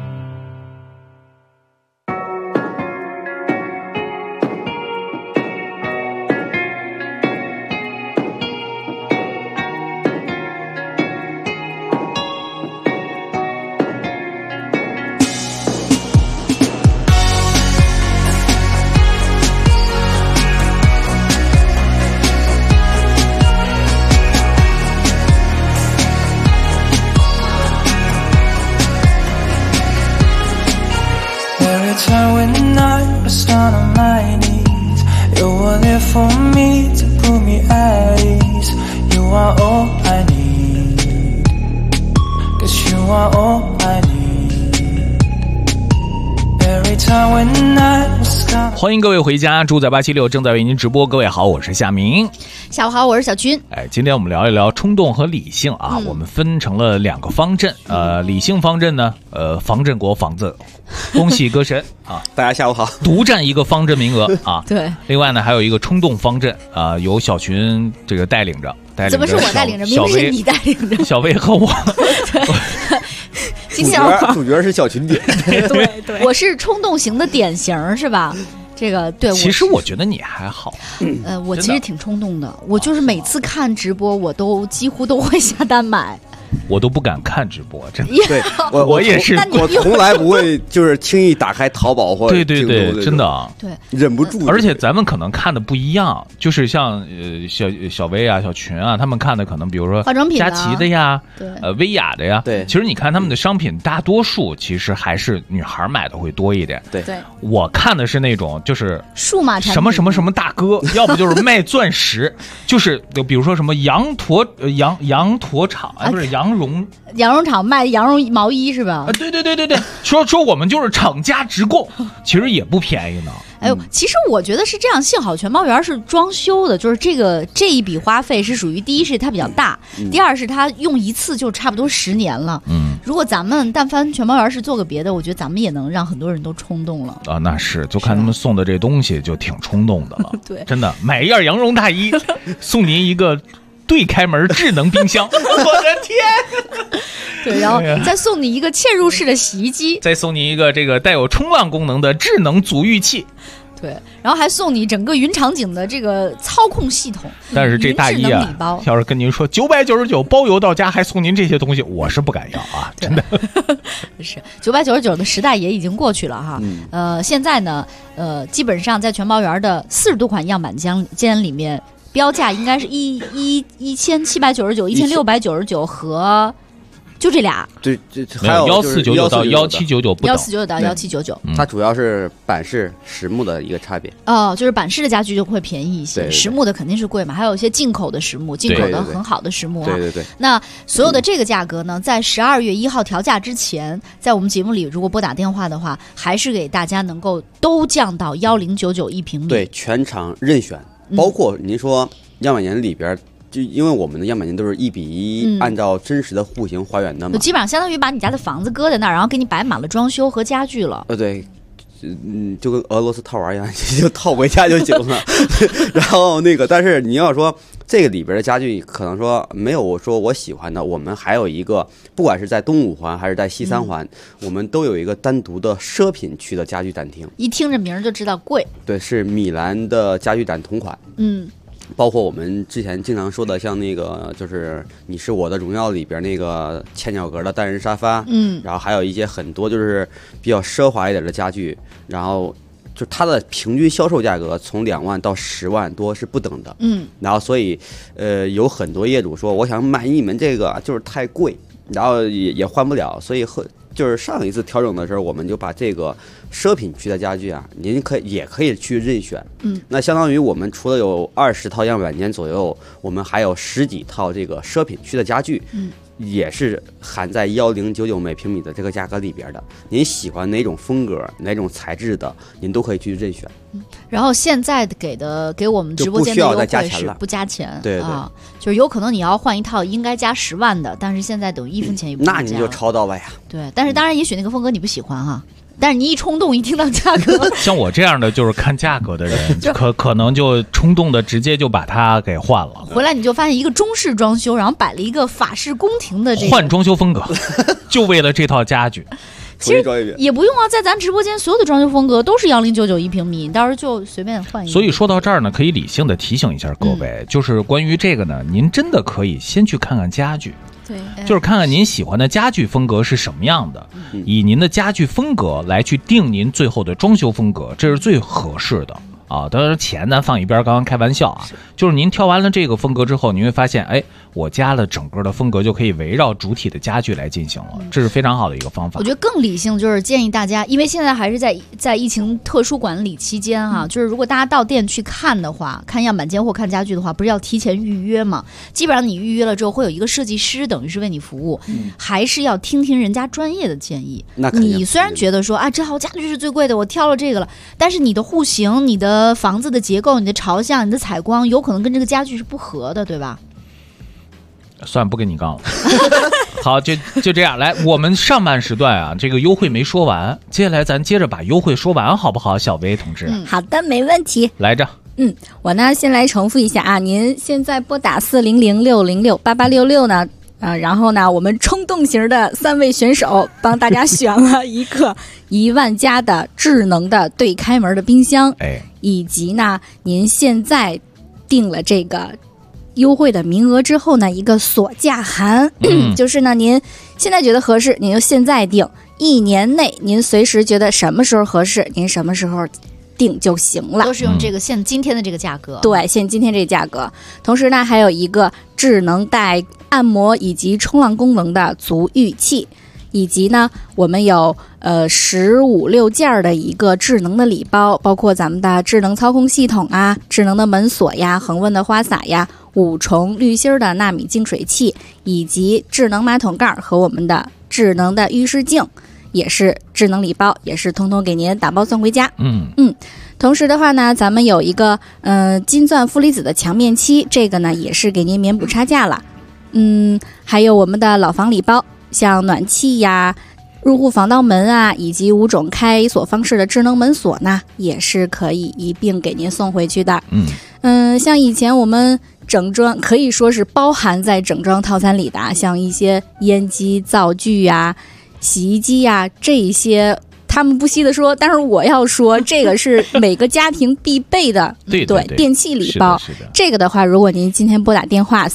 time when I was down on my knees, you were there for me to put me at ease. You are all I need, 'cause you are all I need. Every 欢迎各位回家，住在876正在为您直播。各位好，我是夏明。 下午好，我是小军。 今天我们聊一聊冲动和理性啊。我们分成了2个方阵，理性方阵呢，防震国房子，恭喜歌神啊！ 大家下午好， 独占一个方阵名额啊。 对。 另外呢，还有一个冲动方阵啊，由小群这个带领着。 怎么是我带领着？明明是你带领着。 小薇和我。 主角是小群点。 对，我是冲动型的典型，是吧？这个对， 其实我觉得你还好。 我其实挺冲动的，我就是每次看直播，我都几乎都会下单买。 我都不敢看直播，真的。 对， 我也是， 我从来不会就是轻易打开淘宝或者对，真的， 对， 忍不住。 而且咱们可能看的不一样，就是像小薇啊、小群啊，他们看的可能比如说化妆品、 佳琦的呀，薇娅的呀， 对。 其实你看他们的商品，大多数其实还是女孩买的会多一点。 对， 我看的是那种就是数码产品，什么大哥，要不就是卖钻石，就是比如说什么羊驼厂，不是羊绒厂卖羊绒毛衣是吧？ 对，说我们就是厂家直供，其实也不便宜呢。 哎呦，其实我觉得是这样，幸好全包园是装修的，就是这一笔花费是属于第一是它比较大，第二是它用一次就差不多10年了。如果咱们但凡全包园是做个别的，我觉得咱们也能让很多人都冲动了啊。那是，就看他们送的这东西就挺冲动的了。 对， 真的，买一件羊绒大衣，送您一个对开门智能冰箱。我的天！ 对，然后再送你一个嵌入式的洗衣机， 再送你一个这个带有冲浪功能的智能足浴器。 对，然后还送你整个云场景的这个操控系统。 但是这大衣啊，要是跟您说999包邮到家，还送您这些东西，我是不敢要啊，真的。 是999的时代也已经过去了哈。现在呢，基本上在全包园的40多款样板间里面，标价应该是1799、1699和。就这俩， 对，还有 1499到1799不等 ，1499到1799， 它主要是板式、实木的一个差别。 哦，就是板式的家具就会便宜一些，实木的肯定是贵嘛。还有一些进口的实木，进口的很好的实木啊。 对。 那所有的这个价格呢，在12月1号调价之前，在我们节目里如果拨打电话的话，还是给大家能够都降到1099一平米。 对，全场任选，包括您说样板间里边。就因为我们的样板间都是1比1，按照真实的户型还原的嘛， 基本上相当于把你家的房子搁在那儿，然后给你摆满了装修和家具了。 对，就跟俄罗斯套娃一样，就套回家就行了。然后但是你要说这个里边的家具，可能说没有我说我喜欢的，我们还有一个，不管是在东5环还是在西3环，我们都有一个单独的奢品区的家具展厅。 一听这名儿就知道贵。 对，是米兰的家具展同款。包括我们之前经常说的，像就是《你是我的荣耀》里边那个嵌角格的单人沙发，然后还有一些很多就是比较奢华一点的家具，然后就它的平均销售价格从2万到10万多是不等的，然后所以有很多业主说我想买你们这个就是太贵，然后也换不了，所以就是上一次调整的时候，我们就把这个奢品区的家具啊，您也可以去任选。那相当于我们除了有20套样板间左右，我们还有10几套这个奢品区的家具，也是含在1099每平米的这个价格里边的。您喜欢哪种风格、哪种材质的，您都可以去任选。 然后现在给我们直播间的优惠是不加钱， 对啊，就是有可能你要换一套应该加10万的，但是现在等于1分钱也不加。 那你就超到了呀。 对，但是当然也许那个风格你不喜欢哈。但是你一冲动，一听到价格， 像我这样的就是看价格的人，可能就冲动的直接就把它给换了。 回来你就发现一个中式装修，然后摆了一个法式宫廷的换装修风格，就为了这套家具。 其实也不用啊，在咱直播间所有的装修风格都是1099一平米，你到时候就随便换一个。 所以说到这儿呢，可以理性的提醒一下各位，就是关于这个呢，您真的可以先去看看家具。 对， 就是看看您喜欢的家具风格是什么样的，以您的家具风格来去定您最后的装修风格，这是最合适的。 啊。当然钱咱放一边，刚刚开玩笑啊。就是您挑完了这个风格之后，你会发现，哎，我家的整个的风格就可以围绕主体的家具来进行了，这是非常好的一个方法。 我觉得更理性就是建议大家，因为现在还是在疫情特殊管理期间哈，就是如果大家到店去看的话，看样板间或看家具的话，不是要提前预约吗？基本上你预约了之后，会有一个设计师等于是为你服务，还是要听听人家专业的建议。你虽然觉得说啊，这号家具是最贵的，我挑了这个了，但是你的户型、你的房子的结构、你的朝向、你的采光，有可能跟这个家具是不合的，对吧？ 算了，不跟你杠了。好，就这样。来，我们上半时段啊，这个优惠没说完，接下来咱接着把优惠说完，好不好，小薇同志？ 好的，没问题。 来着。 我呢先来重复一下啊，您现在拨打400-606-8866呢，然后呢，我们冲动型的3位选手帮大家选了一个1万加的智能的对开门的冰箱，以及呢，您现在订了这个优惠的名额之后呢，一个锁价函，就是呢，您现在觉得合适，您就现在订，1年内您随时觉得什么时候合适，您什么时候定就行了， 都是用这个今天的这个价格。 对，今天这个价格。同时呢，还有一个智能带按摩以及冲浪功能的足浴器，以及呢，我们有15-16件的一个智能的礼包，包括咱们的智能操控系统啊、智能的门锁呀、恒温的花洒呀、5重滤芯的纳米净水器，以及智能马桶盖和我们的智能的浴室镜。也是智能礼包，也是通通给您打包送回家。同时的话呢，咱们有一个金钻负离子的强面漆，这个呢也是给您免补差价了。还有我们的老房礼包，像暖气呀、入户防盗门啊，以及5种开锁方式的智能门锁呢，也是可以一并给您送回去的。像以前我们整装可以说是包含在整装套餐里的，像一些烟机、灶具呀、洗衣机呀，这一些他们不惜的说，但是我要说，这个是每个家庭必备的对电器礼包。 是的。 这个的话，如果您今天拨打电话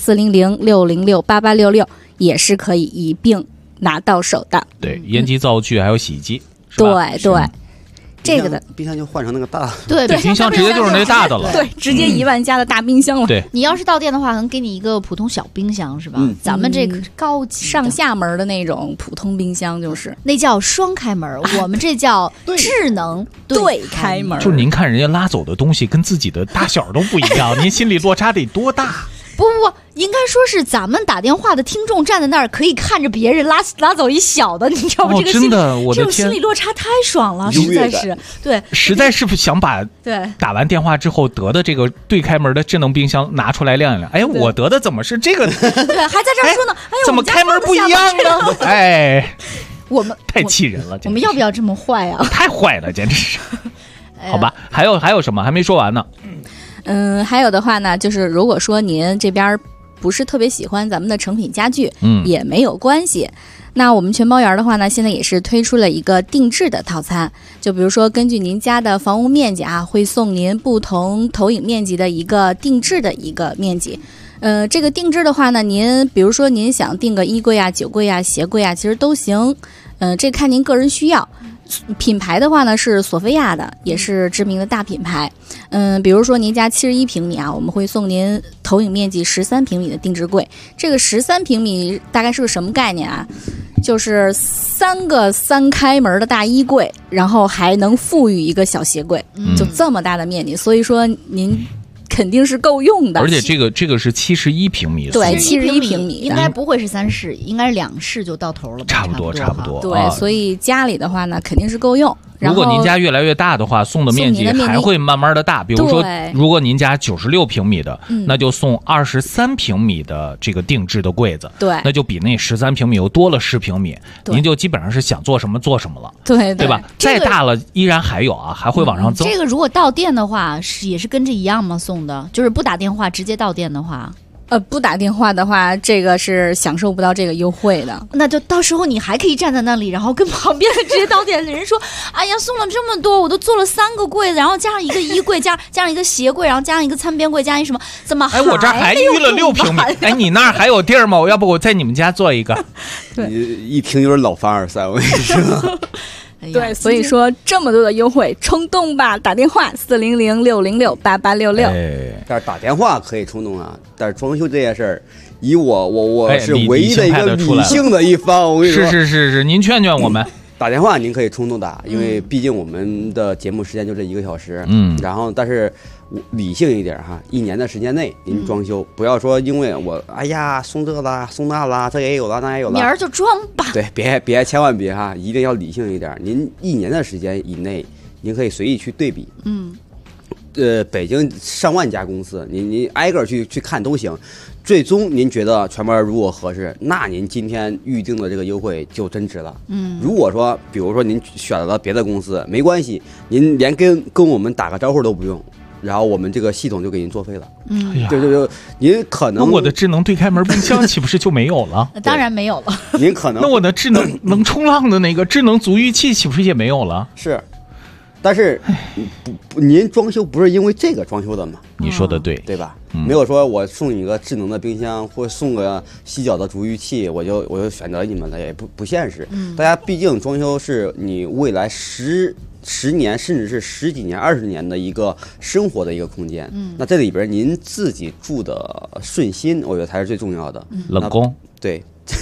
400-606-8866，也是可以一并拿到手的。 对，烟机、灶具还有洗衣机。 对。这个的冰箱就换成那个大， 对， 冰箱直接就是那大的了， 对，直接1万加的大冰箱了。 对， 你要是到店的话，可能给你一个普通小冰箱是吧？咱们这个高级上下门的那种普通冰箱，就是那叫双开门，我们这叫智能对开门。 就是您看人家拉走的东西跟自己的大小都不一样，您心里落差得多大？ 不，应该说是咱们打电话的听众站在那儿，可以看着别人拉走一小的，你知道吗？这个真的，我的天， 这种心理落差太爽了，实在是对， 实在是想把打完电话之后得的这个对开门的智能冰箱拿出来亮一亮。哎，我得的怎么是这个？ 对，还在这儿说呢。哎， 怎么开门不一样呢？哎， 我们太气人了。 我们要不要这么坏啊？ 太坏了，简直是。好吧，还有什么还没说完呢？ 还有的话呢，就是如果说您这边不是特别喜欢咱们的成品家具，也没有关系。那我们全包园的话呢，现在也是推出了一个定制的套餐，就比如说根据您家的房屋面积啊，会送您不同投影面积的一个定制的一个面积。这个定制的话呢，您比如说您想订个衣柜啊、酒柜啊、鞋柜啊，其实都行。这看您个人需要。品牌的话呢是索菲亚的，也是知名的大品牌。比如说您家71平米啊，我们会送您投影面积13平米的定制柜。这个13平米大概是个什么概念啊？就是3个3开门的大衣柜，然后还能富裕一个小鞋柜，就这么大的面积。所以说您肯定是够用的。 而且这个是71平米， 对，71平米应该不会是3室，应该是2室就到头了吧？ 差不多。 对，所以家里的话呢，肯定是够用。 如果您家越来越大的话，送的面积还会慢慢的大。比如说，如果您家96平米的，那就送23平米的这个定制的柜子， 对， 那就比那13平米又多了10平米，您就基本上是想做什么做什么了，对吧？再大了依然还有啊，还会往上增。 这个如果到店的话，也是跟这一样吗？送的就是不打电话直接到店的话。 不打电话的话，这个是享受不到这个优惠的。 那就到时候你还可以站在那里，然后跟旁边的直接到店的人说：“哎呀，送了这么多，我都做了3个柜子，然后加上一个衣柜，加上一个鞋柜，然后加上一个餐边柜，加上一什么？怎么还我这还预了6平米？哎，你那儿还有地儿吗？要不我在你们家做一个？ 对，一听就是老凡尔赛，我跟你说。 对，所以说这么多的优惠，冲动吧，打电话400-606-8866。 但是打电话可以冲动啊，但是装修这件事儿，以我是唯一的一个理性的一方，我跟你说， 是，您劝劝我们。 打电话您可以冲动打，因为毕竟我们的节目时间就这1个小时，然后但是理性一点哈，1年的时间内您装修，不要说因为我哎呀送这啦送那啦，这也有了那也有了， 明儿就装吧。 对，别千万别哈，一定要理性一点。您1年的时间以内，您可以随意去对比，北京上万家公司，您挨个去看都行。最终您觉得全班如果合适，那您今天预定的这个优惠就真值了。如果说比如说您选了别的公司，没关系，您连跟我们打个招呼都不用，然后我们这个系统就给您作废了。就您可能那我的智能对开门冰箱岂不是就没有了？ 当然没有了。 您可能那我的智能能冲浪的那个智能足浴器岂不是也没有了？ 是。但是您装修不是因为这个装修的吗？ 你说的对， 对吧？没有说我送你一个智能的冰箱或送个洗脚的足浴器，我就选择你们了，也不现实。大家毕竟装修是你未来10年甚至是10几年、20年的一个生活的一个空间。那这里边您自己住的顺心，我觉得才是最重要的。 冷宫， 对。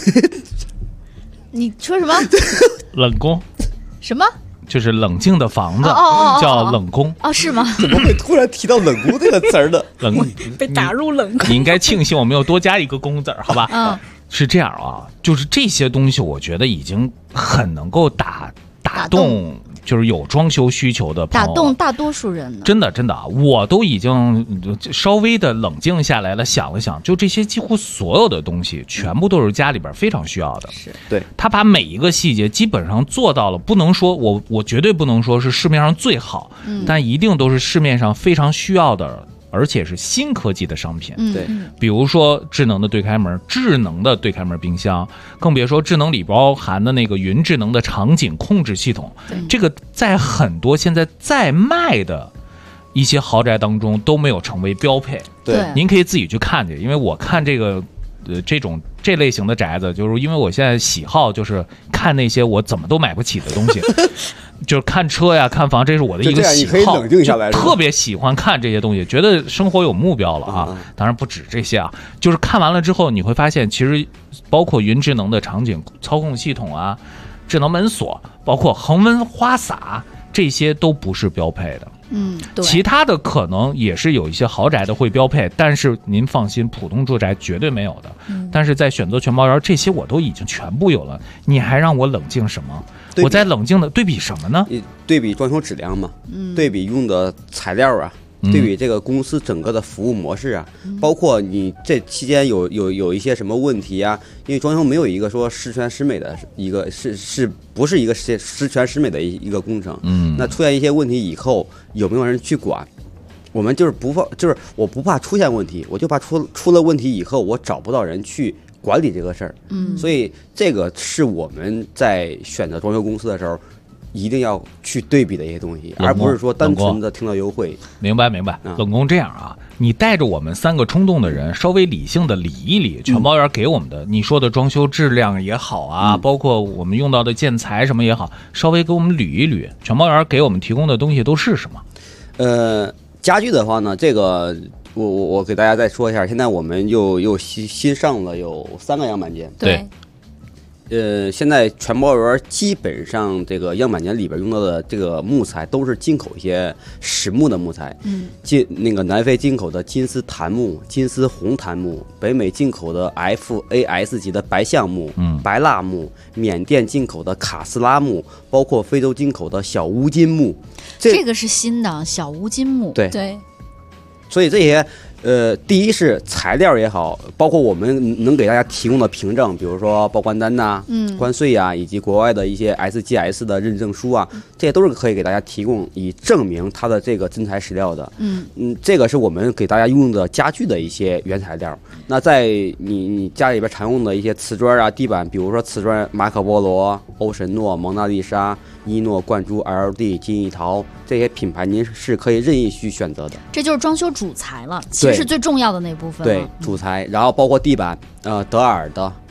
你说什么？ 冷宫？ 什么？ 就是冷静的房子，叫冷宫。 是吗？ 怎么会突然提到冷宫这个词儿呢？ 冷宫被打入冷宫。 你应该庆幸我没有多加一个宫字儿，好吧？是这样啊，就是这些东西，我觉得已经很能够打动，就是有装修需求的朋友， 打动大多数人呢。 真的啊，我都已经稍微的冷静下来了，想了想，就这些几乎所有的东西，全部都是家里边非常需要的。 是对， 他把每一个细节基本上做到了，不能说我绝对不能说是市面上最好，但一定都是市面上非常需要的。而且是新科技的商品， 对， 比如说智能的对开门、智能的对开门冰箱，更别说智能里包含的那个云智能的场景控制系统。这个在很多现在在卖的一些豪宅当中都没有成为标配。 对， 您可以自己去看去，因为我看这个这类型的宅子，就是因为我现在喜好就是看那些我怎么都买不起的东西。就是看车呀、看房，这是我的一个喜好， 冷静下来， 特别喜欢看这些东西，觉得生活有目标了啊。当然不止这些啊，就是看完了之后，你会发现，其实包括云智能的场景操控系统啊、智能门锁，包括恒温花洒，这些都不是标配的。 对， 其他的可能也是有一些豪宅的会标配，但是您放心，普通住宅绝对没有的。但是在选择全包园，这些我都已经全部有了，你还让我冷静什么？我在冷静的对比什么呢？ 对比装修质量嘛，对比用的材料啊，对比这个公司整个的服务模式啊，包括你这期间有一些什么问题啊？因为装修没有一个说十全十美的一个是不是一个十全十美的一个工程？那出现一些问题以后，有没有人去管？我们就是我不怕出现问题，我就怕出了问题以后，我找不到人去管理这个事儿。所以这个是我们在选择装修公司的时候一定要去对比的一些东西，而不是说单纯的听到优惠。 明白。冷宫这样啊，你带着我们3个冲动的人，稍微理性的理一理全包园给我们的，你说的装修质量也好啊，包括我们用到的建材什么也好，稍微给我们捋一捋，全包园给我们提供的东西都是什么？ 家具的话呢，这个我给大家再说一下，现在我们又新上了有3个样板间。 对。 现在全包园基本上这个样板间里边用到的这个木材都是进口一些实木的木材，那个南非进口的金丝檀木、金丝红檀木，北美进口的 FAS 级的白橡木、白蜡木，缅甸进口的卡斯拉木，包括非洲进口的小乌金木。 这个是新的小乌金木。 对。所以这些第一是材料也好，包括我们能给大家提供的凭证，比如说报关单呐、关税啊，以及国外的一些 SGS 的认证书啊，这些都是可以给大家提供以证明它的这个真材实料的。这个是我们给大家用的家具的一些原材料。那在你家里边常用的一些瓷砖啊、地板，比如说瓷砖马可波罗、欧神诺、蒙娜丽莎、伊诺、冠珠、LD、金艺陶这些品牌，您是可以任意去选择的。 这就是装修主材了，其实是最重要的那部分。 对，主材，然后包括地板，德尔的、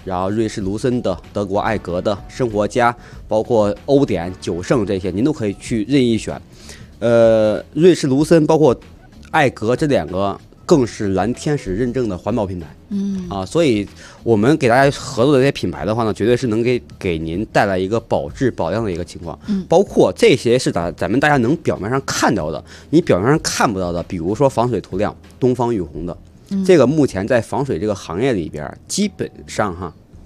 然后瑞士卢森的、德国艾格的、生活家，包括欧典、九盛这些，您都可以去任意选。瑞士卢森包括艾格这2个更是蓝天使认证的环保品牌。所以我们给大家合作的这些品牌的话呢，绝对是能给您带来一个保质保量的一个情况。包括这些是咱们大家能表面上看到的，你表面上看不到的，比如说防水涂料，东方雨虹的。这个目前在防水这个行业里边，基本上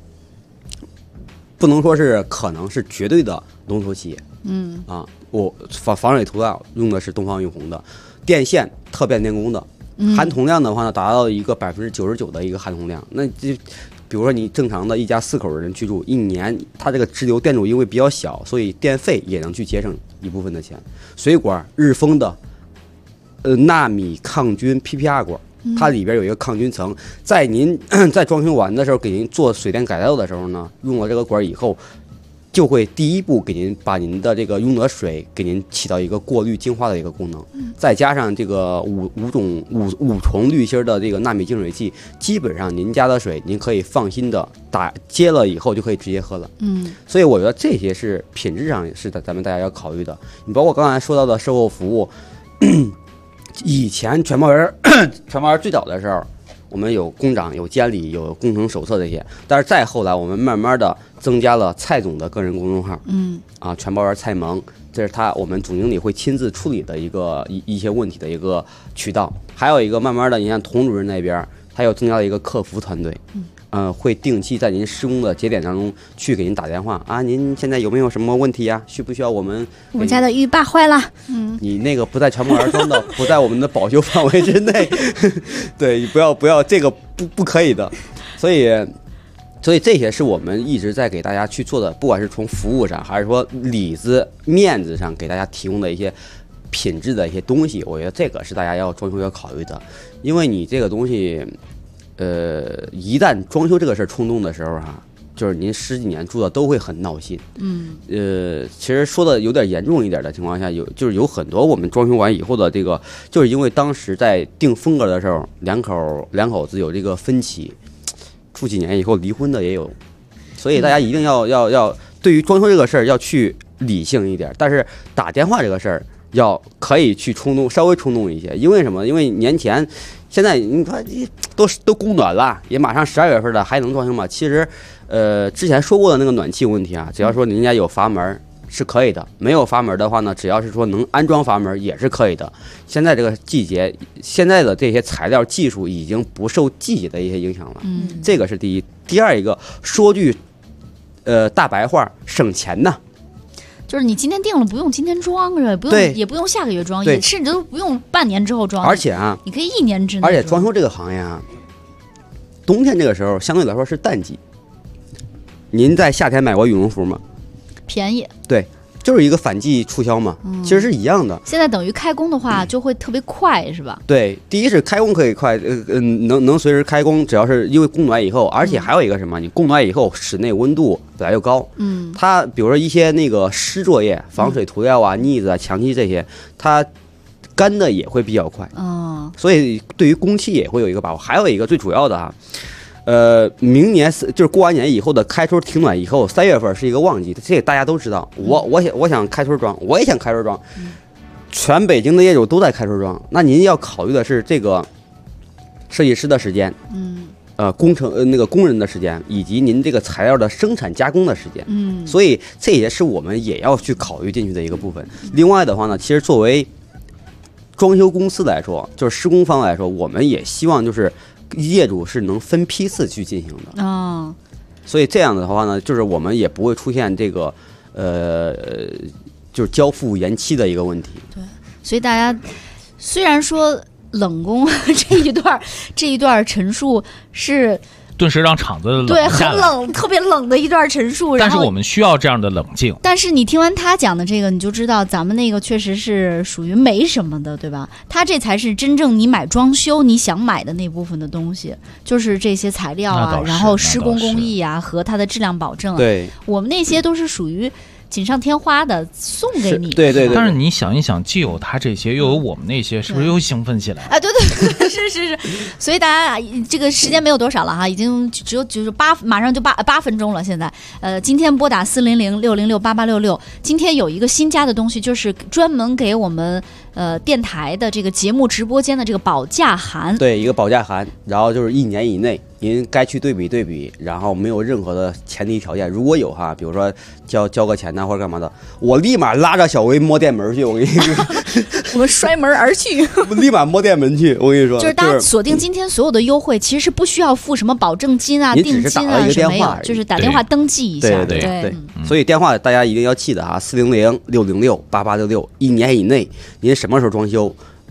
不能说是可能是绝对的龙头企业。我防水涂料用的是东方雨虹的，电线特变电工的，含铜量的话呢，达到一个99%的一个含铜量。那就比如说你正常的一家4口的人居住，一年它这个支流电阻因为比较小，所以电费也能去节省一部分的钱。水管日丰的纳米抗菌 PPR 管。它里边有一个抗菌层，在您在装修完的时候给您做水电改造的时候呢，用了这个管以后，就会第一步给您把您的这个用的水给您起到一个过滤净化的一个功能。再加上这个五重滤芯的这个纳米净水器，基本上您家的水您可以放心的接了以后就可以直接喝了。所以我觉得这些是品质上是咱们大家要考虑的。你包括刚才说到的售后服务。以前全包园最早的时候，我们有工长、有监理、有工程手册这些，但是再后来我们慢慢的增加了蔡总的个人公众号，全包园蔡萌，这是我们总经理会亲自处理的一些问题的一个渠道。还有一个慢慢的，你看童主任那边他又增加了一个客服团队，会定期在您施工的节点当中去给您打电话啊，您现在有没有什么问题呀？需不需要我们家的浴霸坏了， 你那个不在全包园装的，不在我们的保修范围之内，对，不要这个不可以的。所以这些是我们一直在给大家去做的，不管是从服务上还是说里子面子上给大家提供的一些品质的一些东西，我觉得这个是大家要装修要考虑的，因为你这个东西。一旦装修这个事儿冲动的时候就是您10几年住的都会很闹心。其实说的有点严重一点的情况下，有很多我们装修完以后的这个，就是因为当时在定风格的时候，两口子有这个分歧，住几年以后离婚的也有，所以大家一定要对于装修这个事儿要去理性一点，但是打电话这个事儿可以去稍微冲动一些，因为什么？因为年前。现在你看都供暖了，也马上12月份了，还能装修吗？其实，之前说过的那个暖气问题只要说您家有阀门是可以的，没有阀门的话呢，只要是说能安装阀门也是可以的。现在这个季节，现在的这些材料技术已经不受季节的一些影响了。这个是第一。第二一个，说句大白话，省钱呢。 就是你今天定了，不用今天装着，也不用下个月装，也甚至都不用半年之后装。 而且你可以1年之内。 而且装修这个行业冬天这个时候相对来说是淡季。您在夏天买过羽绒服吗？ 便宜。对， 就是一个反季促销嘛，其实是一样的。 现在等于开工的话就会特别快，是吧？ 对，第一是开工可以快，能随时开工，只要是因为供暖以后，而且还有一个什么，你供暖以后室内温度本来就高，它比如说一些那个湿作业，防水涂料腻子墙漆这些，它干的也会比较快，所以对于工期也会有一个把握。还有一个最主要的明年就是过完年以后的开春停暖以后，3月份是一个旺季，这个大家都知道。我想开春装，我也想开春装，全北京的业主都在开春装。那您要考虑的是这个设计师的时间，那个工人的时间，以及您这个材料的生产加工的时间。所以这也是我们也要去考虑进去的一个部分。另外的话呢，其实作为装修公司来说，就是施工方来说，我们也希望就是业主是能分批次去进行的。所以这样的话呢，就是我们也不会出现这个就是交付延期的一个问题。 对，所以大家虽然说冷宫这一段陈述是顿时让场子冷对下来， 很冷，特别冷的一段陈述。 但是我们需要这样的冷静。 但是你听完他讲的这个，你就知道咱们那个确实是属于没什么的，对吧？他这才是真正你买装修你想买的那部分的东西，就是这些材料然后施工工艺和它的质量保证。 对， 我们那些都是属于锦上添花的送给你。 对。 但是你想一想，既有他这些，又有我们那些，是不是又兴奋起来？ 啊，对，是。所以大家这个时间没有多少了哈，已经只有马上就8分钟了。现在今天拨打400-606-8866。今天有一个新加的东西，就是专门给我们电台的这个节目直播间的这个保价函。 对，一个保价函，然后就是1年以内您该去对比，然后没有任何的前提条件，如果有哈，比如说交个钱呐或者干嘛的，我立马拉着小薇摸店门去，我跟你说， 我们摔门而去， 立马摸店门去，我跟你说， 就是大家锁定今天所有的优惠，其实是不需要付什么保证金啊、定金啊，是没有，就是打电话登记一下， 对。所以电话大家一定要记得啊，400-606-8866，1年以内，您什么时候装修，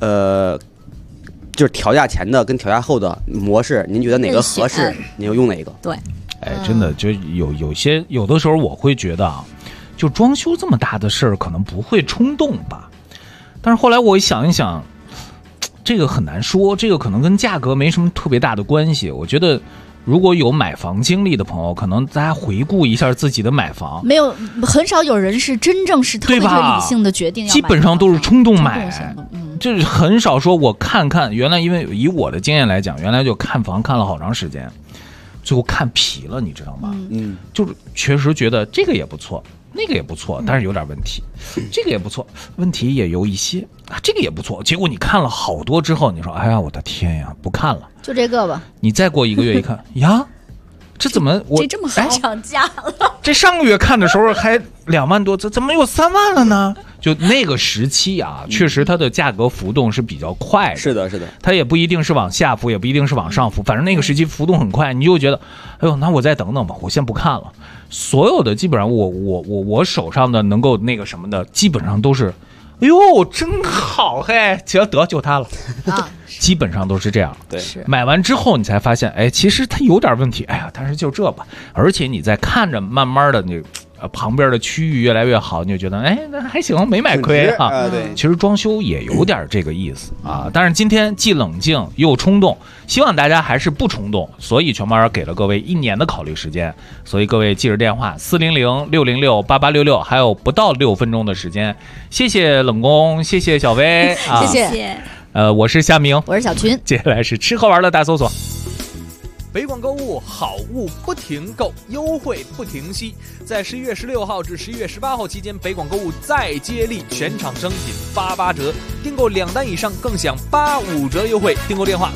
就是调价前的跟调价后的模式，您觉得哪个合适，您就用哪个。 对， 真的就有的时候我会觉得啊，就装修这么大的事儿，可能不会冲动吧。但是后来我想一想，这个很难说，这个可能跟价格没什么特别大的关系。我觉得，如果有买房经历的朋友，可能大家回顾一下自己的买房， 很少有人是真正是特别理性的决定要买房， 基本上都是冲动买。就是很少说我看原来因为以我的经验来讲，原来就看房看了好长时间，最后看疲了，你知道吗？就是确实觉得这个也不错，那个也不错，但是有点问题，这个也不错，问题也有一些啊，这个也不错，结果你看了好多之后，你说哎呀我的天呀，不看了， 就这个吧。你再过1个月一看呀，这怎么我这么好涨价了？ 这上个月看的时候还2万多，怎么有3万了呢？就那个时期啊，确实它的价格浮动是比较快的。 是的， 它也不一定是往下浮，也不一定是往上浮，反正那个时期浮动很快，你就觉得，哎呦，那我再等等吧，我先不看了。所有的基本上我手上的能够那个什么的，基本上都是，哎呦，真好嘿，只要得就它了啊，基本上都是这样。 对， 买完之后你才发现，哎，其实它有点问题，哎呀，但是就这吧。而且你在看着慢慢的你。旁边的区域越来越好，你就觉得哎，那还行，没买亏哈。 对， 其实装修也有点这个意思啊。但是今天既冷静又冲动，希望大家还是不冲动，所以全猫给了各位1年的考虑时间。所以各位记着电话400-606-8866，还有不到6分钟的时间。谢谢冷宫，谢谢小薇啊， 谢谢。 我是夏明， 我是小群， 接下来是吃喝玩乐大搜索。 北广购物好物不停购，优惠不停息。在11月16号至11月18号期间，北广购物再接力，全场商品88折，订购2单以上更享85折优惠。订购电话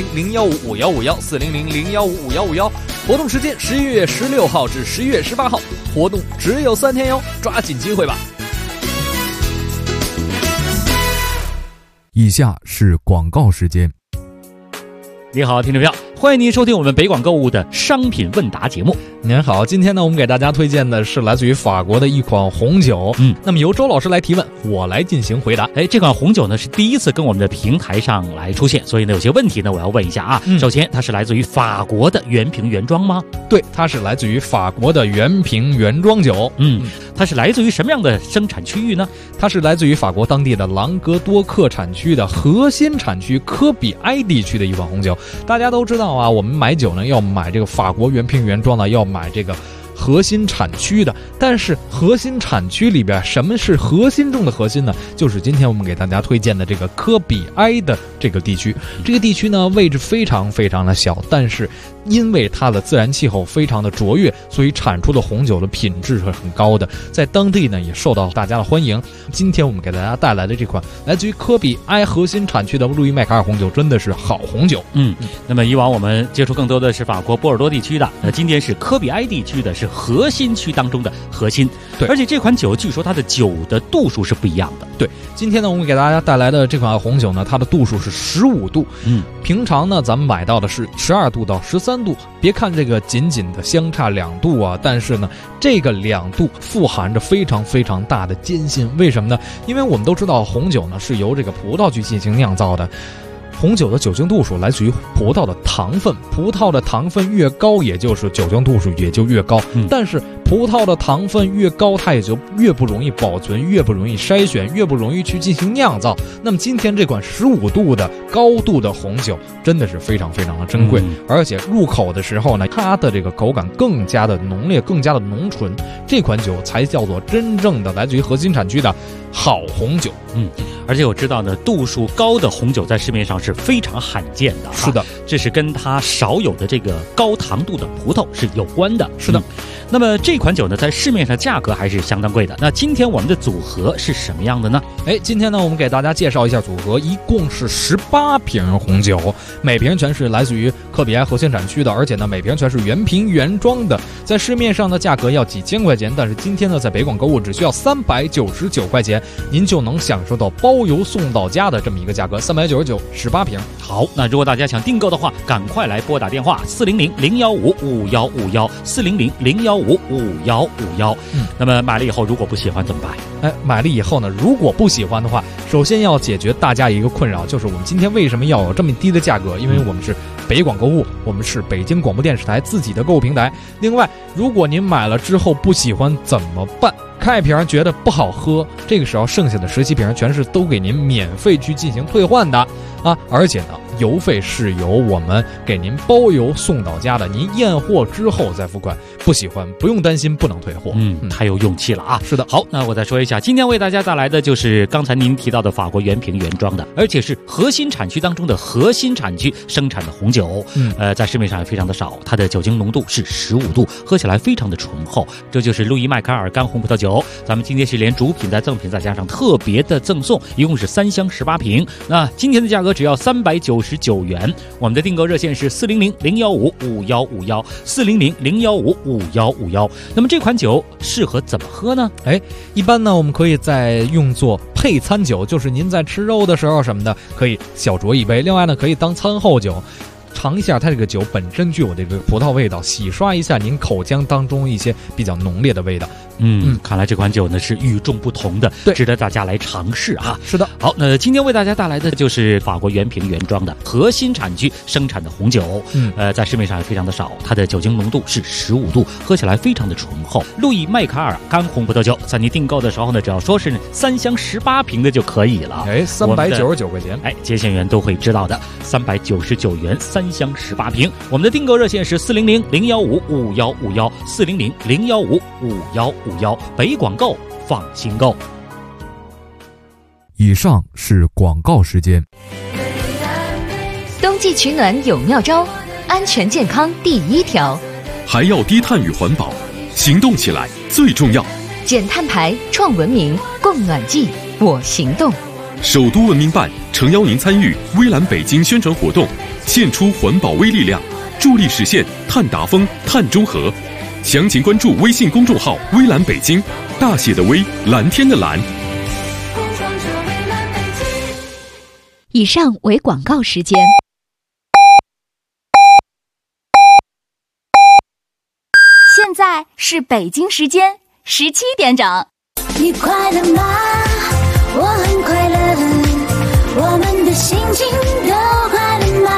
400-015-5151，400-015-5151。活动时间11月16号至11月18号，活动只有3天哟，抓紧机会吧。 以下是广告时间。 你好，听众朋友，欢迎您收听我们北广购物的商品问答节目。 您好，今天呢，我们给大家推荐的是来自于法国的一款红酒。那么由周老师来提问，我来进行回答。 这款红酒呢是第一次跟我们的平台上来出现，所以呢有些问题呢我要问一下啊。首先，它是来自于法国的原瓶原装吗？ 对，它是来自于法国的原瓶原装酒。 它是来自于什么样的生产区域呢？ 它是来自于法国当地的朗格多克产区的核心产区科比埃地区的一款红酒。大家都知道啊，我们买酒呢要买这个法国原瓶原装的，要买这个核心产区的。但是核心产区里边什么是核心中的核心呢？就是今天我们给大家推荐的这个科比埃的这个地区。这个地区呢位置非常非常的小，但是因为它的自然气候非常的卓越，所以产出的红酒的品质是很高的，在当地呢也受到大家的欢迎。今天我们给大家带来的这款来自于科比埃核心产区的路易麦卡尔红酒真的是好红酒。 那么以往我们接触更多的是法国波尔多地区的，今天是科比埃地区的，是核心区当中的核心。 对， 而且这款酒据说它的酒的度数是不一样的。 对，今天呢我们给大家带来的这款红酒呢，它的度数是15度。平常呢咱们买到的是12度到13度。别看这个仅仅的相差2度啊，但是呢这个2度富含着非常非常大的艰辛。为什么呢？因为我们都知道红酒呢是由这个葡萄去进行酿造的。 红酒的酒精度数来自于葡萄的糖分，葡萄的糖分越高，也就是酒精度数也就越高。但是葡萄的糖分越高，它也就越不容易保存，越不容易筛选，越不容易去进行酿造。那么今天这款15度的高度的红酒真的是非常非常的珍贵，而且入口的时候呢，它的这个口感更加的浓烈，更加的浓醇，这款酒才叫做真正的来自于核心产区的好红酒。 而且我知道呢，度数高的红酒在市面上是非常罕见的。 是的， 这是跟它少有的这个高糖度的葡萄是有关的。 是的。 那么这款酒呢，在市面上价格还是相当贵的。那今天我们的组合是什么样的呢？ 今天呢，我们给大家介绍一下组合，一共是18瓶红酒，每瓶全是来自于科比埃核心产区的，而且呢，每瓶全是原瓶原装的，在市面上的价格要几千块钱，但是今天呢，在北广购物只需要399块钱，您就能享受到包邮送到家的这么一个价格，399，18瓶。 好，那如果大家想订购的话，赶快来拨打电话400-015-5151，400-015-5151。那么买了以后如果不喜欢怎么办？ 买了以后呢，如果不喜欢的话，首先要解决大家一个困扰，就是我们今天为什么要有这么低的价格？因为我们是北广购物，我们是北京广播电视台自己的购物平台。另外，如果您买了之后不喜欢怎么办？开瓶觉得不好喝，这个时候剩下的17瓶全是都给您免费去进行退换的啊！而且呢，邮费是由我们给您包邮送到家的，您验货之后再付款。不喜欢不用担心不能退货。 太有勇气了啊！ 是的。 好，那我再说一下，今天为大家带来的就是刚才您提到的法国原瓶原装的，而且是核心产区当中的核心产区生产的红酒。在市面上也非常的少，它的酒精浓度是15度，喝起来非常的醇厚。这就是路易麦凯尔干红葡萄酒。咱们今天是连主品带赠品再加上特别的赠送，一共是3箱18瓶。那今天的价格只要399元。我们的订购热线是400-015-5151，400-015-5151。那么这款酒适合怎么喝呢？ 一般呢，我们可以再用作配餐酒，就是您在吃肉的时候什么的，可以小酌一杯。另外呢，可以当餐后酒。尝一下它这个酒本身具有这个葡萄味道，洗刷一下您口腔当中一些比较浓烈的味道。 看来这款酒呢是与众不同的，值得大家来尝试啊。 是的。 好，那今天为大家带来的就是法国原瓶原装的核心产区生产的红酒。在市面上也非常的少，它的酒精浓度是15度，喝起来非常的醇厚。路易麦凯尔干红葡萄酒，在你订购的时候呢，只要说是3箱18瓶的就可以了。 399块钱。 接线员都会知道的，399元3箱18瓶。我们的订购热线是400-015-5151，400-015-5151。北广购，放心购。 以上是广告时间。 冬季取暖有妙招，安全健康第1条， 还要低碳与环保，行动起来最重要。 减碳排，创文明，供暖季，我行动。 首都文明办诚邀您参与微蓝北京宣传活动，献出环保微力量，助力实现碳达峰、碳中和。详情关注微信公众号微蓝北京，大写的微，蓝天的蓝。 以上为广告时间。现在是北京时间17点整。 你快乐吗？我很快乐，我们的心情都快乐吗？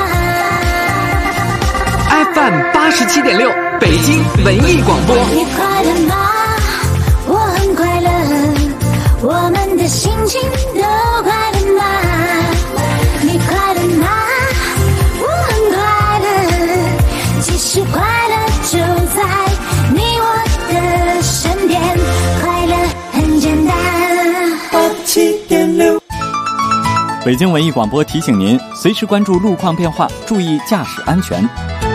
FM 87.6北京文艺广播。 你快乐吗？我很快乐，我们的心情都快乐吗？你快乐吗？我很快乐，其实快乐就在你我的身边，快乐很简单。87.6 北京文艺广播提醒您，随时关注路况变化，注意驾驶安全。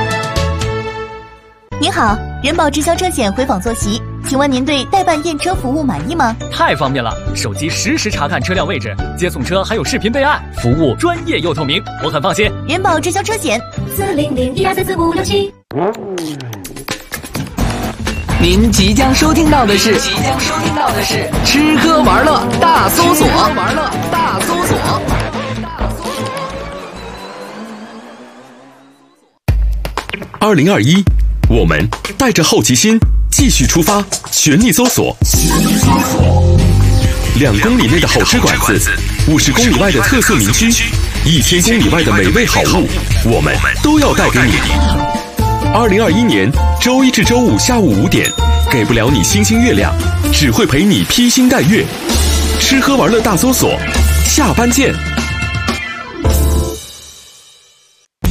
您好，人保直销车险回访坐席，请问您对代办验车服务满意吗？ 太方便了，手机实时查看车辆位置，接送车还有视频备案，服务专业又透明，我很放心。 人保直销车险400-1234567。 您即将收听到的是吃喝玩乐大搜索。 2021，我们带着好奇心继续出发，全力搜索。2公里内的好吃馆子，50公里外的特色名区， 1000公里外的美味好物，我们都要带给你。2021年周一至周五下午5点，给不了你星星月亮，只会陪你披星戴月。吃喝玩乐大搜索，下班见。